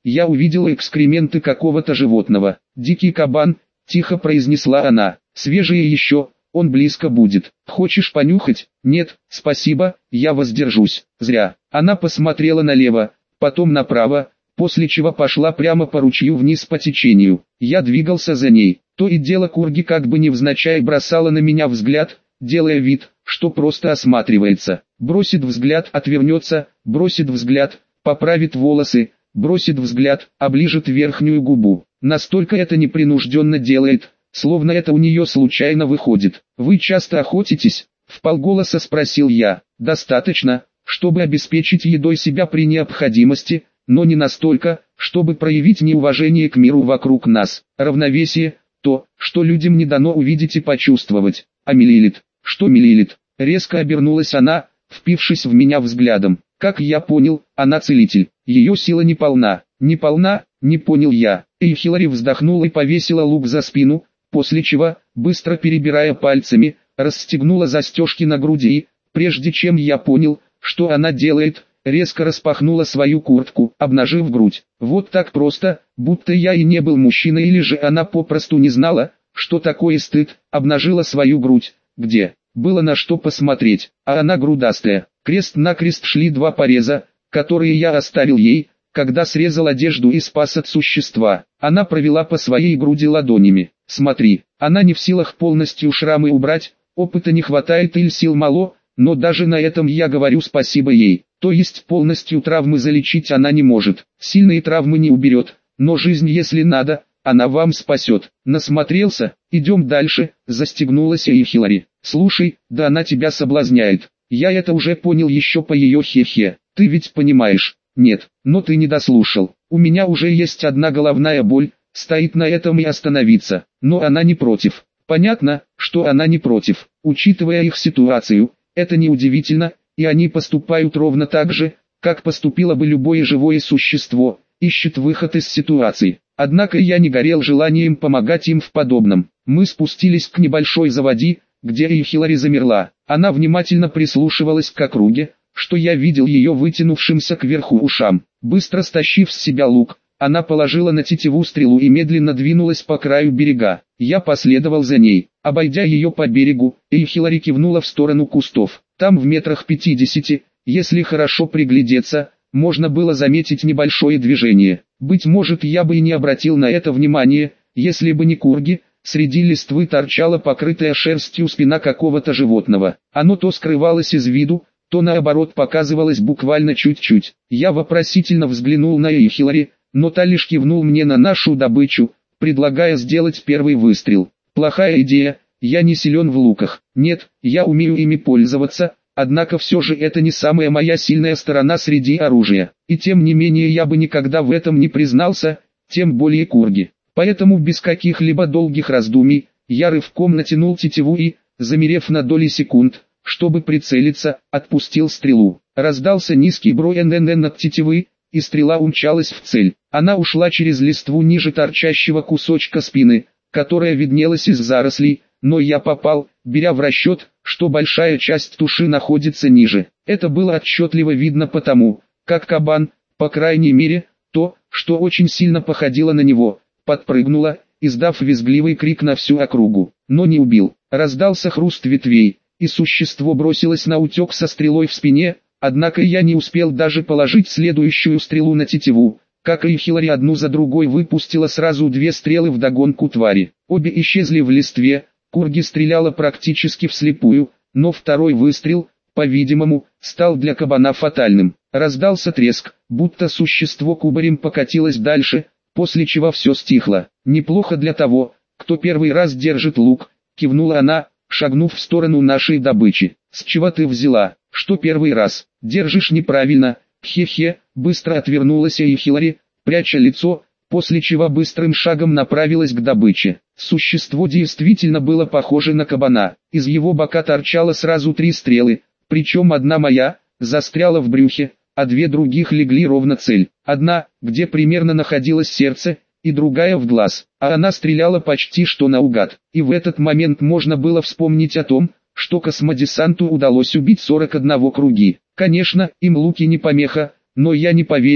я увидела экскременты какого-то животного. «Дикий кабан», — тихо произнесла она, — «свежие еще, он близко будет. Хочешь понюхать?» «Нет, спасибо, я воздержусь». «Зря». Она посмотрела налево, потом направо, после чего пошла прямо по ручью вниз по течению. Я двигался за ней. То и дело Курги как бы невзначай бросала на меня взгляд, делая вид, что просто осматривается. Бросит взгляд, отвернется, бросит взгляд, поправит волосы, бросит взгляд, оближет верхнюю губу. Настолько это непринужденно делает, словно это у нее случайно выходит. «Вы часто охотитесь?» — вполголоса спросил я. «Достаточно, чтобы обеспечить едой себя при необходимости, но не настолько, чтобы проявить неуважение к миру вокруг нас. Равновесие — то, что людям не дано увидеть и почувствовать. А Милилит? Что Милилит?» Резко обернулась она, впившись в меня взглядом. Как я понял, она целитель. Ее сила не полна. Не полна, не понял я. И Хиллари вздохнула и повесила лук за спину, после чего, быстро перебирая пальцами, расстегнула застежки на груди и, прежде чем я понял, что она делает, резко распахнула свою куртку, обнажив грудь. Вот так просто, будто я и не был мужчиной, или же она попросту не знала, что такое стыд, обнажила свою грудь, где было на что посмотреть, а она грудастая. Крест-накрест шли два пореза, которые я оставил ей, когда срезал одежду и спас от существа. Она провела по своей груди ладонями. «Смотри, она не в силах полностью шрамы убрать, опыта не хватает или сил мало, но даже на этом я говорю спасибо ей. То есть полностью травмы залечить она не может, сильные травмы не уберет, но жизнь если надо, она вам спасет». Насмотрелся? Идем дальше, застегнулась и Хиллари. «Слушай, да она тебя соблазняет. Я это уже понял еще по ее хе-хе. Ты ведь понимаешь?» «Нет, но ты не дослушал. У меня уже есть одна головная боль, стоит на этом и остановиться, но она не против». Понятно, что она не против. Учитывая их ситуацию, это неудивительно, и они поступают ровно так же, как поступило бы любое живое существо, ищет выход из ситуации. Однако я не горел желанием помогать им в подобном. Мы спустились к небольшой заводи, где и Хиллари замерла. Она внимательно прислушивалась к округе, что я видел ее вытянувшимся кверху ушам. Быстро стащив с себя лук, она положила на тетиву стрелу и медленно двинулась по краю берега. Я последовал за ней. Обойдя ее по берегу, Хиллари кивнула в сторону кустов. Там в метрах 50, если хорошо приглядеться, можно было заметить небольшое движение. Быть может, я бы и не обратил на это внимания, если бы не Курги. Среди листвы торчала покрытая шерстью спина какого-то животного. Оно то скрывалось из виду, то наоборот показывалось буквально чуть-чуть. Я вопросительно взглянул на Хиллари, но та лишь кивнул мне на нашу добычу, предлагая сделать первый выстрел. Плохая идея, я не силен в луках. Нет, я умею ими пользоваться, однако все же это не самая моя сильная сторона среди оружия. И тем не менее я бы никогда в этом не признался, тем более Курги. Поэтому без каких-либо долгих раздумий, я рывком натянул тетиву и, замерев на доли секунд, чтобы прицелиться, отпустил стрелу. Раздался низкий брой ННН от тетивы, и стрела умчалась в цель. Она ушла через листву ниже торчащего кусочка спины, которая виднелась из зарослей, но я попал, беря в расчет, что большая часть туши находится ниже. Это было отчетливо видно потому, как кабан, по крайней мере, то, что очень сильно походило на него, подпрыгнула, издав визгливый крик на всю округу, но не убил. Раздался хруст ветвей, и существо бросилось на утек со стрелой в спине, однако я не успел даже положить следующую стрелу на тетиву, как и Хиллари одну за другой выпустила сразу две стрелы вдогонку твари. Обе исчезли в листве, Курги стреляла практически вслепую, но второй выстрел, по-видимому, стал для кабана фатальным. Раздался треск, будто существо кубарем покатилось дальше, после чего все стихло. «Неплохо для того, кто первый раз держит лук», — кивнула она, шагнув в сторону нашей добычи. «С чего ты взяла, что первый раз? Держишь неправильно, хе-хе», — быстро отвернулась и Хиллари, пряча лицо, после чего быстрым шагом направилась к добыче. Существо действительно было похоже на кабана. Из его бока торчало сразу 3 стрелы, причем одна моя, застряла в брюхе, а 2 других легли ровно цель. Одна, где примерно находилось сердце, и другая в глаз, а она стреляла почти что наугад. И в этот момент можно было вспомнить о том, что космодесанту удалось убить 41 Курги. Конечно, им луки не помеха, но я не поверю,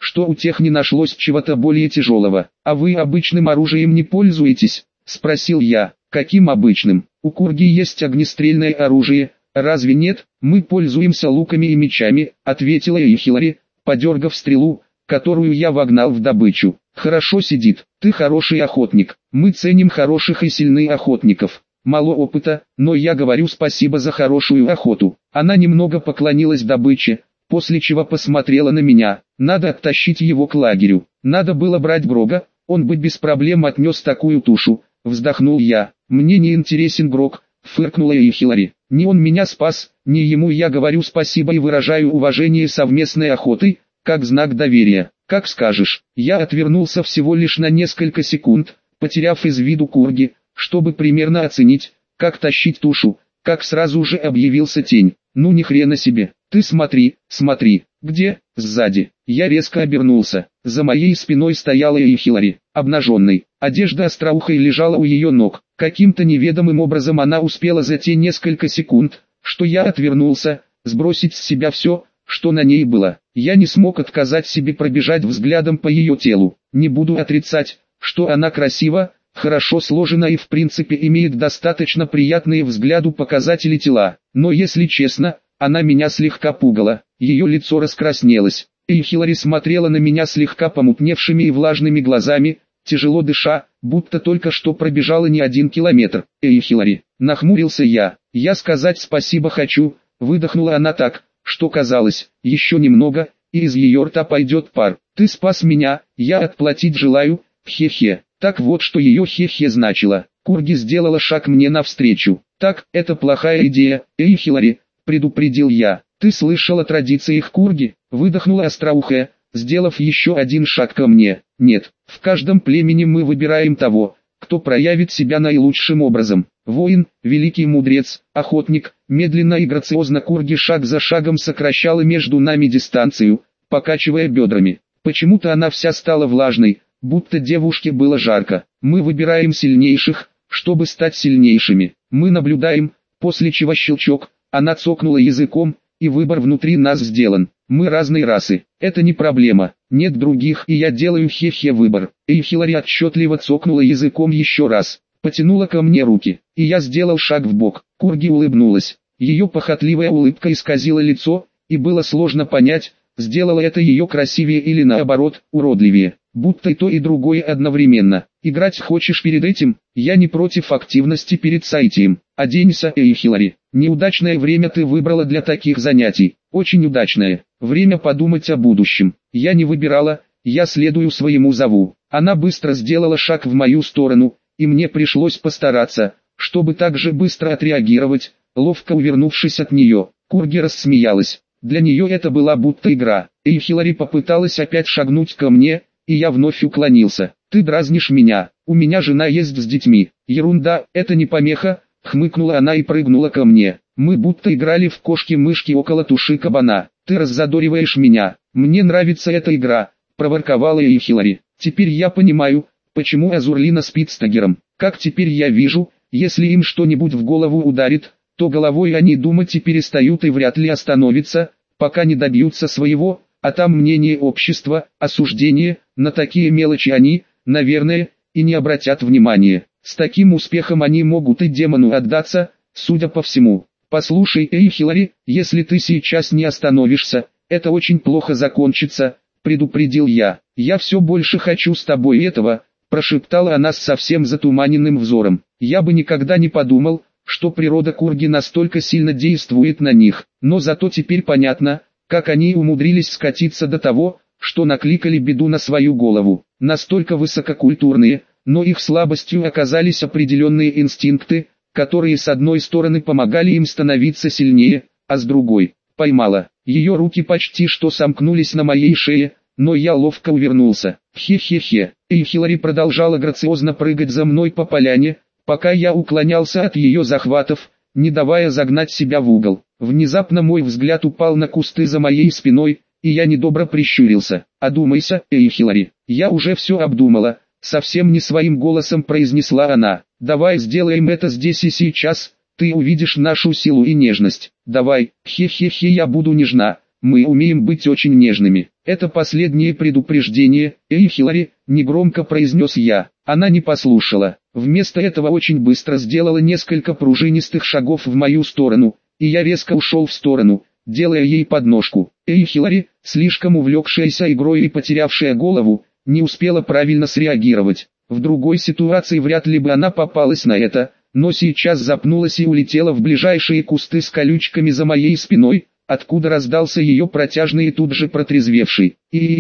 что у тех не нашлось чего-то более тяжелого. А вы обычным оружием не пользуетесь? Спросил я. Каким обычным? У Курги есть огнестрельное оружие, разве нет? Мы пользуемся луками и мечами, ответила Хиллари, подергав стрелу, которую я вогнал в добычу. Хорошо сидит, ты хороший охотник, мы ценим хороших и сильных охотников. Мало опыта, но я говорю спасибо за хорошую охоту. Она немного поклонилась добыче, после чего посмотрела на меня. Надо оттащить его к лагерю. Надо было брать Грога, он бы без проблем отнес такую тушу. Вздохнул я. Мне не интересен Грог, фыркнула Хиллари. Не он меня спас, не ему я говорю спасибо и выражаю уважение совместной охоты, как знак доверия. Как скажешь. Я отвернулся всего лишь на несколько секунд, потеряв из виду Курги, чтобы примерно оценить, как тащить тушу, как сразу же объявился тень. Ну ни хрена себе. Ты смотри, смотри. Где? Сзади. Я резко обернулся. За моей спиной стояла Хиллари, обнаженной. Одежда остроухой лежала у ее ног. Каким-то неведомым образом она успела за те несколько секунд, что я отвернулся, сбросить с себя все, что на ней было. Я не смог отказать себе пробежать взглядом по ее телу. Не буду отрицать, что она красива, хорошо сложена и в принципе имеет достаточно приятные взгляду показатели тела. Но если честно, она меня слегка пугала. Ее лицо раскраснелось. Хиллари смотрела на меня слегка помутневшими и влажными глазами, тяжело дыша, будто только что пробежала не 1 километр. Хиллари, нахмурился я. Я сказать спасибо хочу, выдохнула она так, что казалось, еще немного, и из ее рта пойдет пар. Ты спас меня, я отплатить желаю, хе-хе. Так вот что ее хе-хе значило. Курги сделала шаг мне навстречу. Так, это плохая идея, Хиллари, предупредил я. Ты слышал о традициях Курги? Выдохнула остроухая, сделав еще один шаг ко мне. Нет, в каждом племени мы выбираем того, кто проявит себя наилучшим образом. Воин, великий мудрец, охотник, медленно и грациозно Курги шаг за шагом сокращала между нами дистанцию, покачивая бедрами. Почему-то она вся стала влажной, будто девушке было жарко. Мы выбираем сильнейших, чтобы стать сильнейшими. Мы наблюдаем, после чего щелчок, она цокнула языком, и выбор внутри нас сделан. Мы разной расы, это не проблема, нет других и я делаю хе-хе выбор. Хиллари отчетливо цокнула языком еще раз, потянула ко мне руки, и я сделал шаг вбок. Курги улыбнулась, ее похотливая улыбка исказила лицо, и было сложно понять, сделала это ее красивее или наоборот, уродливее, будто и то и другое одновременно. Играть хочешь перед этим? Я не против активности перед сайтием. Оденься, Хиллари. Неудачное время ты выбрала для таких занятий. Очень удачное. Время подумать о будущем. Я не выбирала, я следую своему зову. Она быстро сделала шаг в мою сторону, и мне пришлось постараться, чтобы так же быстро отреагировать, ловко увернувшись от нее. Курги рассмеялась. Для нее это была будто игра. Хиллари попыталась опять шагнуть ко мне, и я вновь уклонился. Ты дразнишь меня, у меня жена есть с детьми. Ерунда, это не помеха, хмыкнула она и прыгнула ко мне. Мы будто играли в кошки-мышки около туши кабана. Ты раззадориваешь меня. Мне нравится эта игра, проворковала Хиллари. Теперь я понимаю, почему Азурлина спит с Тагером. Как теперь я вижу, если им что-нибудь в голову ударит, то головой они думать и перестают и вряд ли остановятся, пока не добьются своего, а там мнение общества, осуждение, на такие мелочи они, наверное, и не обратят внимания. С таким успехом они могут и демону отдаться, судя по всему. Послушай, Хиллари, если ты сейчас не остановишься, это очень плохо закончится, предупредил я. Я все больше хочу с тобой этого, прошептала она с совсем затуманенным взором. Я бы никогда не подумал, что природа Курги настолько сильно действует на них, но зато теперь понятно, как они умудрились скатиться до того, что накликали беду на свою голову. Настолько высококультурные, но их слабостью оказались определенные инстинкты, которые с одной стороны помогали им становиться сильнее, а с другой, поймала. Ее руки почти что сомкнулись на моей шее, но я ловко увернулся. Хе-хе-хе. Хиллари продолжала грациозно прыгать за мной по поляне, пока я уклонялся от ее захватов, не давая загнать себя в угол. Внезапно мой взгляд упал на кусты за моей спиной, и я недобро прищурился. «Одумайся, Хиллари, я уже все обдумала», совсем не своим голосом произнесла она. «Давай сделаем это здесь и сейчас, ты увидишь нашу силу и нежность. Давай, хе-хе-хе, я буду нежна, мы умеем быть очень нежными». Это последнее предупреждение, эй, Хиллари, негромко произнес я. Она не послушала. Вместо этого очень быстро сделала несколько пружинистых шагов в мою сторону, и я резко ушел в сторону, делая ей подножку. Эй, Хиллари, слишком увлекшаяся игрой и потерявшая голову, не успела правильно среагировать. В другой ситуации вряд ли бы она попалась на это, но сейчас запнулась и улетела в ближайшие кусты с колючками за моей спиной, откуда раздался ее протяжный и тут же протрезвевший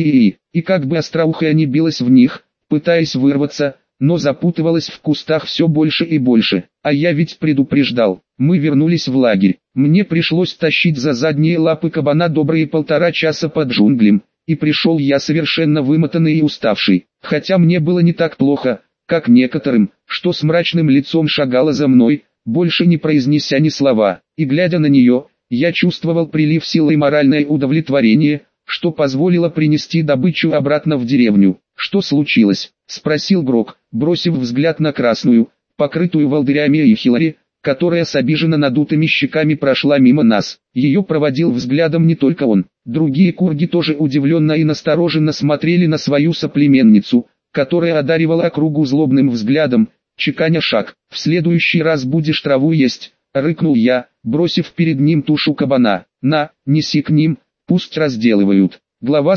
и как бы остроухая не билась в них, пытаясь вырваться, но запутывалась в кустах все больше и больше. А я ведь предупреждал. Мы вернулись в лагерь. Мне пришлось тащить за задние лапы кабана добрые 1,5 часа под джунглям, и пришел я совершенно вымотанный и уставший. Хотя мне было не так плохо, как некоторым, что с мрачным лицом шагала за мной, больше не произнеся ни слова, и глядя на нее, я чувствовал прилив силы и моральное удовлетворение, что позволило принести добычу обратно в деревню. «Что случилось?» — спросил Грок, бросив взгляд на красную, покрытую волдырями и Хиллари, которая с обиженно надутыми щеками прошла мимо нас. Ее проводил взглядом не только он. Другие курги тоже удивленно и настороженно смотрели на свою соплеменницу, которая одаривала округу злобным взглядом, чеканя шаг. «В следующий раз будешь траву есть», — рыкнул я, бросив перед ним тушу кабана. «На, неси к ним, пусть разделывают». Глава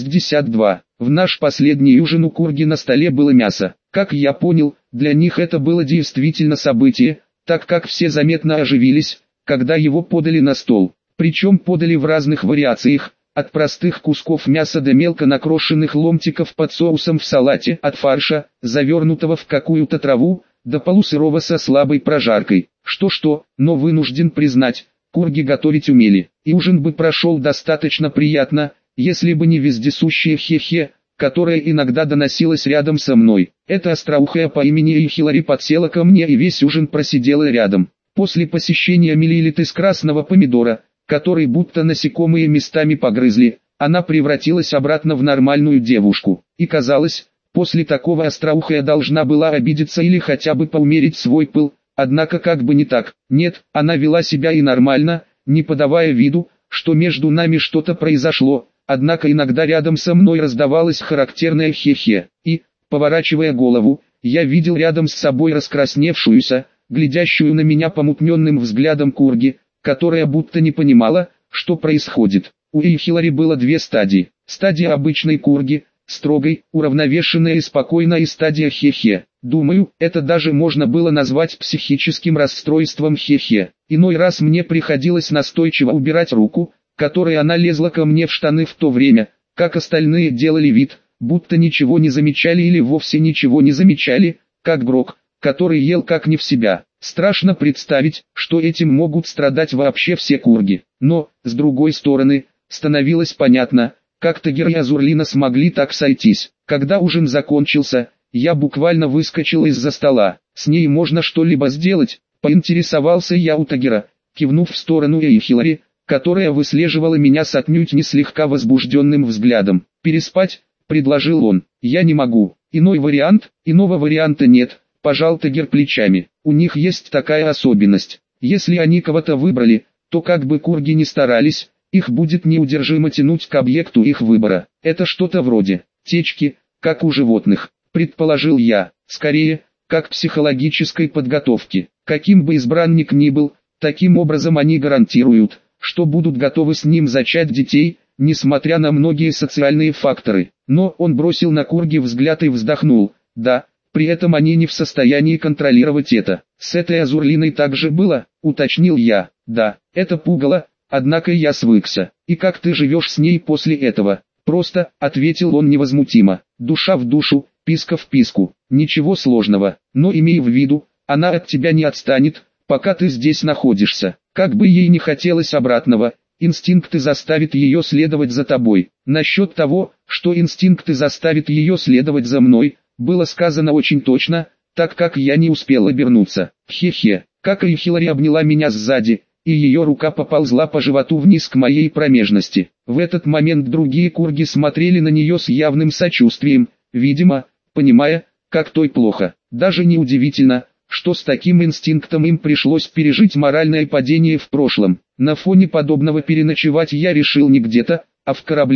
162. В наш последний ужин у курги на столе было мясо. Как я понял, для них это было действительно событие, так как все заметно оживились, когда его подали на стол. Причем подали в разных вариациях, от простых кусков мяса до мелко накрошенных ломтиков под соусом в салате, от фарша, завернутого в какую-то траву, до полусырого со слабой прожаркой. Что-что, но вынужден признать, курги готовить умели, и ужин бы прошел достаточно приятно, если бы не вездесущее хе-хе, которое иногда доносилось рядом со мной. Эта остроухая по имени Хиллари подсела ко мне и весь ужин просидела рядом. После посещения миллилит из красного помидора, который будто насекомые местами погрызли, она превратилась обратно в нормальную девушку. И казалось, после такого остроухая должна была обидеться или хотя бы поумерить свой пыл, однако как бы не так. Нет, она вела себя и нормально, не подавая виду, что между нами что-то произошло. Однако иногда рядом со мной раздавалось характерное хе-хе, и, поворачивая голову, я видел рядом с собой раскрасневшуюся, глядящую на меня помутненным взглядом курги, которая будто не понимала, что происходит. У Хиллари было две стадии. Стадия обычной курги, строгой, уравновешенная и спокойная, и стадия хе-хе. Думаю, это даже можно было назвать психическим расстройством хе-хе. Иной раз мне приходилось настойчиво убирать руку, которой она лезла ко мне в штаны в то время, как остальные делали вид, будто ничего не замечали или вовсе ничего не замечали, как Грок, который ел как не в себя. Страшно представить, что этим могут страдать вообще все курги. Но, с другой стороны, становилось понятно, как Тагир и Азурлина смогли так сойтись. Когда ужин закончился, я буквально выскочил из-за стола. «С ней можно что-либо сделать?» — поинтересовался я у Тагира, кивнув в сторону Хиллари, которая выслеживала меня с отнюдь не слегка возбужденным взглядом. «Переспать?» — предложил он. «Я не могу. Иного варианта нет», — пожал Тагир плечами. «У них есть такая особенность. Если они кого-то выбрали, то как бы курги ни старались, их будет неудержимо тянуть к объекту их выбора. Это что-то вроде течки, как у животных», — предположил я. «Скорее, как психологической подготовки. Каким бы избранник ни был, таким образом они гарантируют, что будут готовы с ним зачать детей, несмотря на многие социальные факторы». Но он бросил на курги взгляд и вздохнул. «Да, при этом они не в состоянии контролировать это». «С этой Азурлиной так же было?» — уточнил я. «Да, это пугало, однако я свыкся». «И как ты живешь с ней после этого?» «Просто», — ответил он невозмутимо. «Душа в душу, писка в писку. Ничего сложного, но имей в виду, она от тебя не отстанет, пока ты здесь находишься. Как бы ей не хотелось обратного, инстинкты заставят ее следовать за тобой». Насчет того, что инстинкты заставят ее следовать за мной, было сказано очень точно, так как я не успел обернуться. Хе-хе, как и Хиллари обняла меня сзади, и ее рука поползла по животу вниз к моей промежности. В этот момент другие курги смотрели на нее с явным сочувствием, видимо, понимая, как той плохо. Даже не удивительно, что с таким инстинктом им пришлось пережить моральное падение в прошлом. На фоне подобного переночевать я решил не где-то, а в корабле,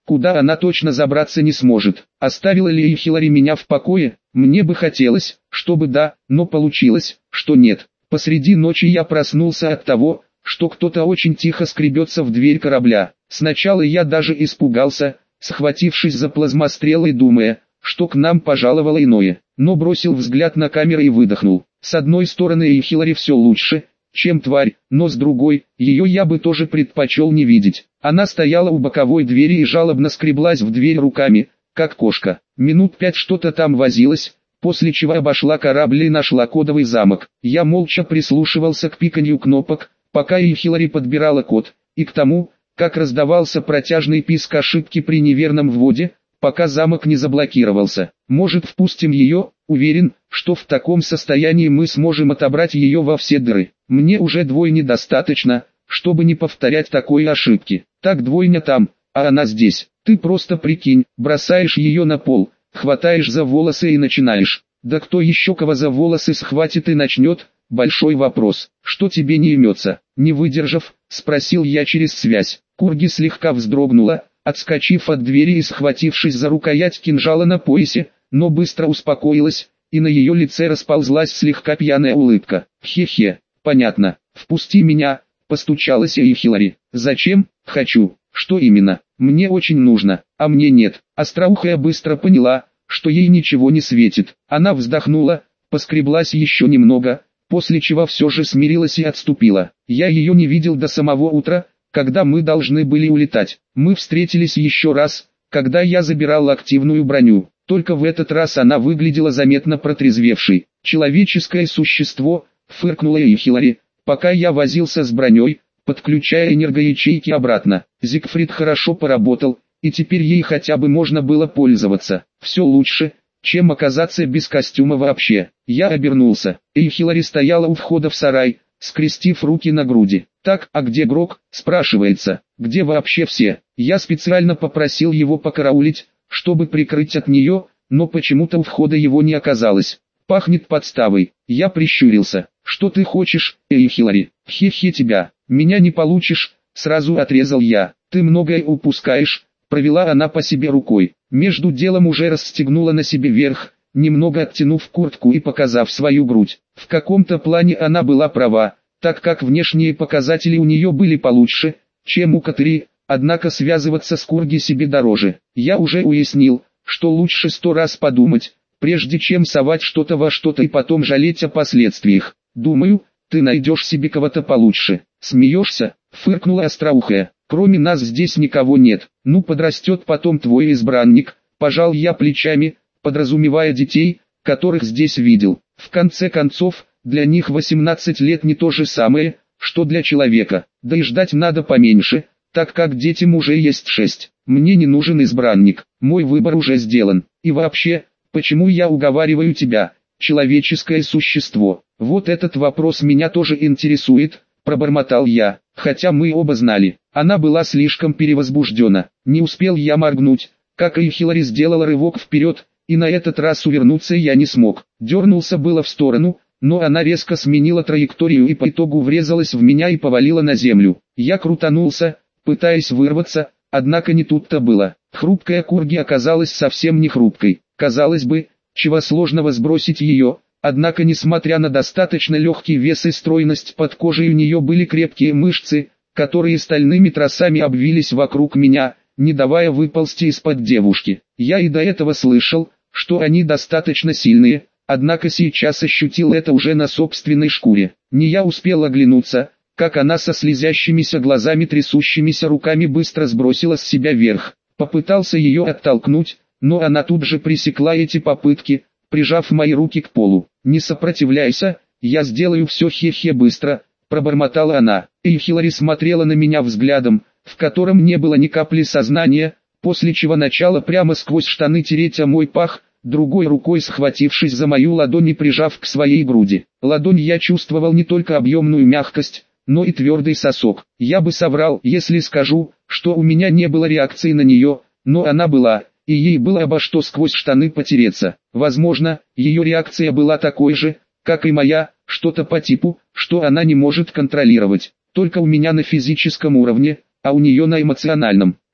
куда она точно забраться не сможет. Оставила ли Хиллари меня в покое? Мне бы хотелось, чтобы да, но получилось, что нет. Посреди ночи я проснулся от того, что кто-то очень тихо скребется в дверь корабля. Сначала я даже испугался, схватившись за плазмострел и думая, что к нам пожаловало иное, но бросил взгляд на камеры и выдохнул. С одной стороны Хиллари все лучше, чем тварь, но с другой, ее я бы тоже предпочел не видеть. Она стояла у боковой двери и жалобно скреблась в дверь руками, как кошка. Минут 5 что-то там возилось, после чего обошла корабль и нашла кодовый замок. Я молча прислушивался к пиканью кнопок, пока Хиллари подбирала код, и к тому, как раздавался протяжный писк ошибки при неверном вводе, пока замок не заблокировался. Может, впустим ее? Уверен, что в таком состоянии мы сможем отобрать ее во все дыры. Мне уже двойни достаточно, чтобы не повторять такой ошибки. Так двойня там, а она здесь. Ты просто прикинь, бросаешь ее на пол, хватаешь за волосы и начинаешь. Да кто еще кого за волосы схватит и начнет? Большой вопрос. Что тебе не имется? Не выдержав, спросил я через связь. Курги слегка вздрогнула, отскочив от двери и схватившись за рукоять кинжала на поясе, но быстро успокоилась, и на ее лице расползлась слегка пьяная улыбка. «Хе-хе, понятно, впусти меня», — постучалась Хиллари. «Зачем? Хочу. Что именно? Мне очень нужно, а мне нет». Остроухая быстро поняла, что ей ничего не светит. Она вздохнула, поскреблась еще немного, после чего все же смирилась и отступила. Я ее не видел до самого утра, когда мы должны были улетать. Мы встретились еще раз, когда я забирал активную броню. Только в этот раз она выглядела заметно протрезвевшей. «Человеческое существо», — фыркнула Хиллари, пока я возился с броней, подключая энергоячейки обратно. Зигфрид хорошо поработал, и теперь ей хотя бы можно было пользоваться. Все лучше, чем оказаться без костюма вообще. Я обернулся, и Хиллари стояла у входа в сарай, скрестив руки на груди. «Так, а где Грок?» — спрашивается. «Где вообще все?» Я специально попросил его покараулить, чтобы прикрыть от нее, но почему-то у входа его не оказалось. «Пахнет подставой». Я прищурился. «Что ты хочешь, Хиллари?» «Хе-хе тебя. Меня не получишь», — сразу отрезал я. «Ты многое упускаешь», — провела она по себе рукой. Между делом уже расстегнула на себе верх, немного оттянув куртку и показав свою грудь. В каком-то плане она была права, так как внешние показатели у нее были получше, чем у Катери, однако связываться с Курги себе дороже. Я уже уяснил, что лучше 100 раз подумать, прежде чем совать что-то во что-то и потом жалеть о последствиях. «Думаю, ты найдешь себе кого-то получше». «Смеешься?» — фыркнула остроухая. «Кроме нас здесь никого нет. Ну подрастет потом твой избранник», — пожал я плечами, подразумевая детей, которых здесь видел. В конце концов, для них 18 лет не то же самое, что для человека. Да и ждать надо поменьше, так как детям уже есть 6. Мне не нужен избранник, мой выбор уже сделан. И вообще, почему я уговариваю тебя, человеческое существо? Вот этот вопрос меня тоже интересует, пробормотал я, хотя мы оба знали. Она была слишком перевозбуждена. Не успел я моргнуть, как и Хиллари сделала рывок вперед, и на этот раз увернуться я не смог. Дернулся было в сторону, но она резко сменила траекторию и по итогу врезалась в меня и повалила на землю. Я крутанулся, пытаясь вырваться, однако не тут-то было. Хрупкая Курги оказалась совсем не хрупкой. Казалось бы, чего сложного сбросить ее, однако несмотря на достаточно легкий вес и стройность под кожей у нее были крепкие мышцы, которые стальными тросами обвились вокруг меня, не давая выползти из-под девушки. Я и до этого слышал, что они достаточно сильные, однако сейчас ощутил это уже на собственной шкуре. Не я успел оглянуться, как она со слезящимися глазами, трясущимися руками быстро сбросила с себя вверх. Попытался ее оттолкнуть, но она тут же пресекла эти попытки, прижав мои руки к полу. «Не сопротивляйся, я сделаю все хе-хе быстро», — пробормотала она. И Хиллари смотрела на меня взглядом, в котором не было ни капли сознания, после чего начала прямо сквозь штаны тереть о мой пах, другой рукой схватившись за мою ладонь и прижав к своей груди. Ладонь я чувствовал не только объемную мягкость, но и твердый сосок. Я бы соврал, если скажу, что у меня не было реакции на нее, но она была, и ей было обо что сквозь штаны потереться. Возможно, ее реакция была такой же, как и моя, что-то по типу, что она не может контролировать. Только у меня на физическом уровне, а у нее на эмоциональном.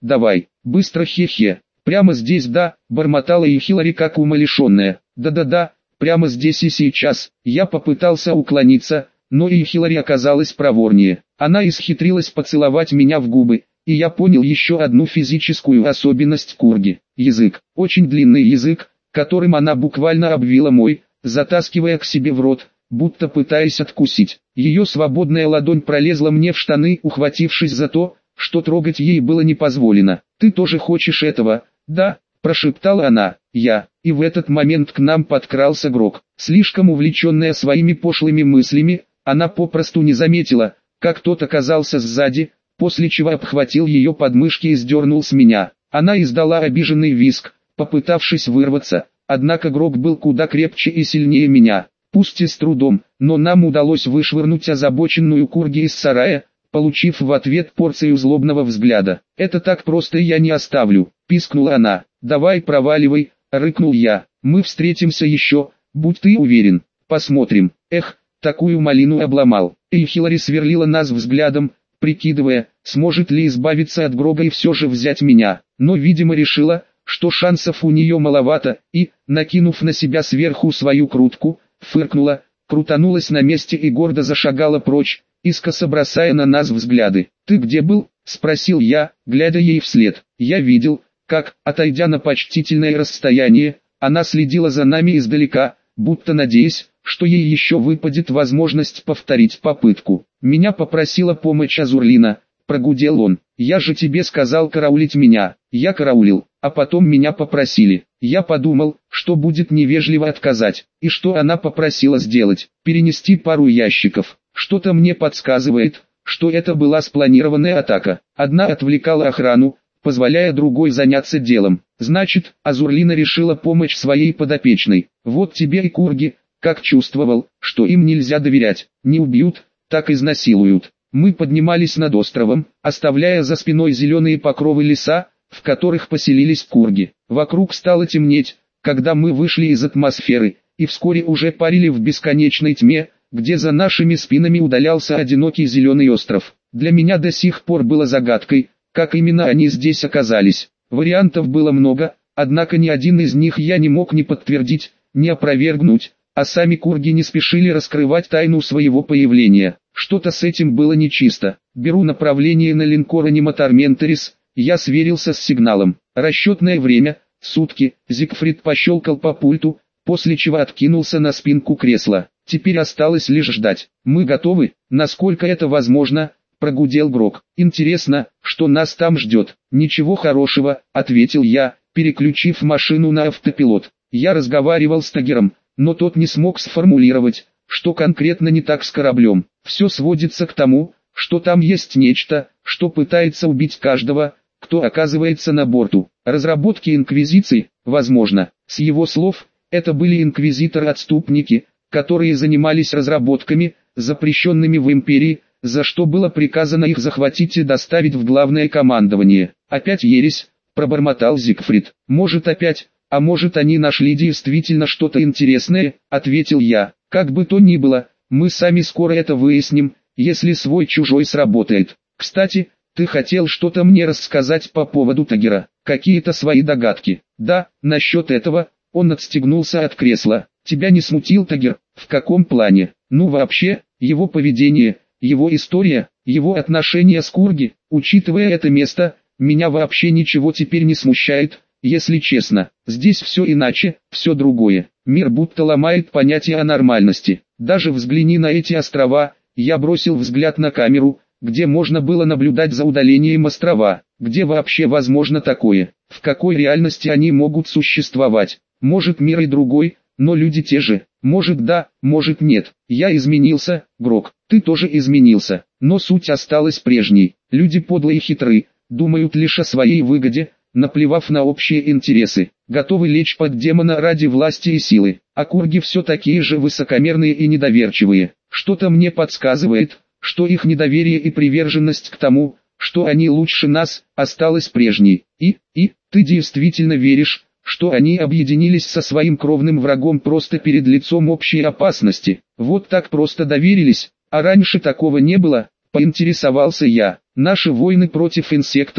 давай, быстро хе-хе. Прямо здесь да, бормотала и Хиллари как умалишенная. Да-да-да, прямо здесь и сейчас. Я попытался уклониться, но и Хиллари оказалась проворнее. Она исхитрилась поцеловать меня в губы, и я понял еще одну физическую особенность Курги. Язык, очень длинный язык, которым она буквально обвила мой, затаскивая к себе в рот, будто пытаясь откусить. Ее свободная ладонь пролезла мне в штаны, ухватившись за то, что трогать ей было не позволено. «Ты тоже хочешь этого?» «Да», – прошептала она. И в этот момент к нам подкрался Грок. Слишком увлеченная своими пошлыми мыслями, она попросту не заметила, как тот оказался сзади, после чего обхватил ее подмышки и сдернул с меня. Она издала обиженный визг, попытавшись вырваться, однако Грок был куда крепче и сильнее меня. Пусть и с трудом, но нам удалось вышвырнуть озабоченную Курги из сарая, получив в ответ порцию злобного взгляда. «Это так просто я не оставлю», — пискнула она. «Давай проваливай», — рыкнул я. «Мы встретимся еще, будь ты уверен. Посмотрим». Эх, такую малину обломал. И Хиллари сверлила нас взглядом, прикидывая, сможет ли избавиться от Грога и все же взять меня. Но, видимо, решила, что шансов у нее маловато, и, накинув на себя сверху свою крутку, фыркнула, крутанулась на месте и гордо зашагала прочь, искоса бросая на нас взгляды. «Ты где был?» – спросил я, глядя ей вслед. Я видел, как, отойдя на почтительное расстояние, она следила за нами издалека, будто надеясь, что ей еще выпадет возможность повторить попытку. «Меня попросила помощь Азурлина», – прогудел он. «Я же тебе сказал караулить меня». Я караулил, а потом меня попросили. Я подумал, что будет невежливо отказать, и что она попросила сделать. Перенести пару ящиков. Что-то мне подсказывает, что это была спланированная атака. Одна отвлекала охрану, позволяя другой заняться делом. Значит, Азурлина решила помочь своей подопечной. Вот тебе и Курги, как чувствовал, что им нельзя доверять. Не убьют, так изнасилуют. Мы поднимались над островом, оставляя за спиной зеленые покровы леса, в которых поселились Курги. Вокруг стало темнеть, когда мы вышли из атмосферы, и вскоре уже парили в бесконечной тьме, где за нашими спинами удалялся одинокий зеленый остров. Для меня до сих пор было загадкой, как именно они здесь оказались. Вариантов было много, однако ни один из них я не мог ни подтвердить, ни опровергнуть, а сами Курги не спешили раскрывать тайну своего появления. Что-то с этим было нечисто. Беру направление на линкор Аниматор-Менторис. Я сверился с сигналом. Расчетное время, сутки. Зигфрид пощелкал по пульту, после чего откинулся на спинку кресла. Теперь осталось лишь ждать. «Мы готовы, насколько это возможно», — прогудел Грок. «Интересно, что нас там ждет?» «Ничего хорошего», — ответил я, переключив машину на автопилот. Я разговаривал с Тагером, но тот не смог сформулировать, что конкретно не так с кораблем. Все сводится к тому, что там есть нечто, что пытается убить каждого, кто оказывается на борту. Разработки Инквизиции, возможно. С его слов, это были инквизиторы-отступники, которые занимались разработками, запрещенными в Империи, за что было приказано их захватить и доставить в главное командование. «Опять ересь», — пробормотал Зигфрид. «Может опять, а может они нашли действительно что-то интересное», — ответил я. «Как бы то ни было, мы сами скоро это выясним, если свой-чужой сработает. Кстати, ты хотел что-то мне рассказать по поводу Тагера, какие-то свои догадки?» «Да, насчет этого», — он отстегнулся от кресла. «Тебя не смутил Тагер? В каком плане?» «Ну вообще, его поведение, его история, его отношения с Курги, учитывая это место, меня вообще ничего теперь не смущает, если честно. Здесь все иначе, все другое. Мир будто ломает понятие о нормальности. Даже взгляни на эти острова». Я бросил взгляд на камеру, где можно было наблюдать за удалением острова. Где вообще возможно такое? В какой реальности они могут существовать? Может мир и другой, но люди те же. Может да, может нет. Я изменился, Грок, ты тоже изменился. Но суть осталась прежней. Люди подлые и хитры, думают лишь о своей выгоде, наплевав на общие интересы. Готовы лечь под демона ради власти и силы. А Курги все такие же высокомерные и недоверчивые. Что-то мне подсказывает, что их недоверие и приверженность к тому, что они лучше нас, осталась прежней. И ты действительно веришь, что они объединились со своим кровным врагом просто перед лицом общей опасности? Вот так просто доверились, а раньше такого не было, поинтересовался я. Наши войны против инсектов,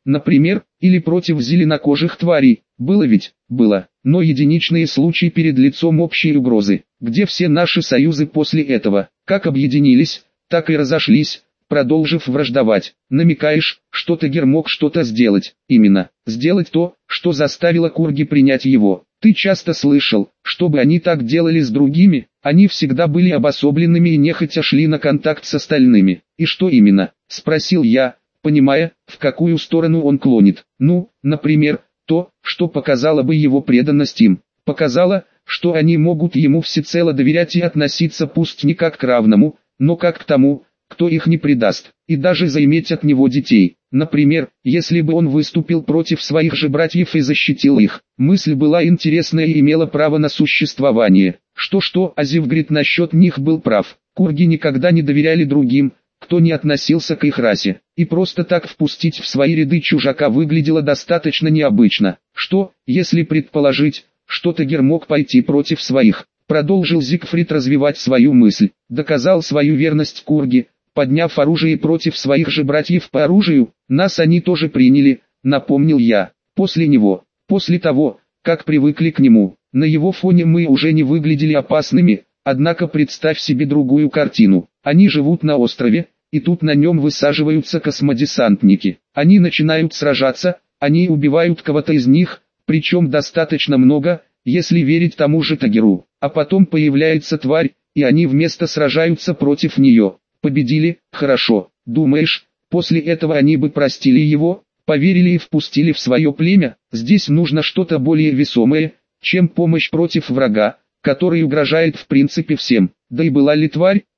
например, или против зеленокожих тварей. Было ведь? Было. Но единичные случаи перед лицом общей угрозы. Где все наши союзы после этого? Как объединились, так и разошлись, продолжив враждовать. Намекаешь, что Тагир мог что-то сделать. Именно. Сделать то, что заставило Курги принять его. Ты часто слышал, чтобы они так делали с другими? Они всегда были обособленными и нехотя шли на контакт с остальными. И что именно? Спросил я, понимая, в какую сторону он клонит. Ну, например, то, что показало бы его преданность им. Показало, что они могут ему всецело доверять и относиться пусть не как к равному, но как к тому, кто их не предаст, и даже заиметь от него детей. Например, если бы он выступил против своих же братьев и защитил их. Мысль была интересная и имела право на существование. Что-что, Азивгрид насчет них был прав. Курги никогда не доверяли другим, кто не относился к их расе. И просто так впустить в свои ряды чужака выглядело достаточно необычно. Что, если предположить, что Тагир мог пойти против своих? Продолжил Зигфрид развивать свою мысль. Доказал свою верность Курги, подняв оружие против своих же братьев по оружию. Нас они тоже приняли, напомнил я. После него, после того, как привыкли к нему, на его фоне мы уже не выглядели опасными. Однако представь себе другую картину. Они живут на острове, и тут на нем высаживаются космодесантники. Они начинают сражаться, они убивают кого-то из них, причем достаточно много, если верить тому же Тагиру. А потом появляется тварь, и они вместо сражаются против нее. Победили, хорошо. Думаешь, после этого они бы простили его, поверили и впустили в свое племя? Здесь нужно что-то более весомое, чем помощь против врага, который угрожает в принципе всем. Да и была ли тварь?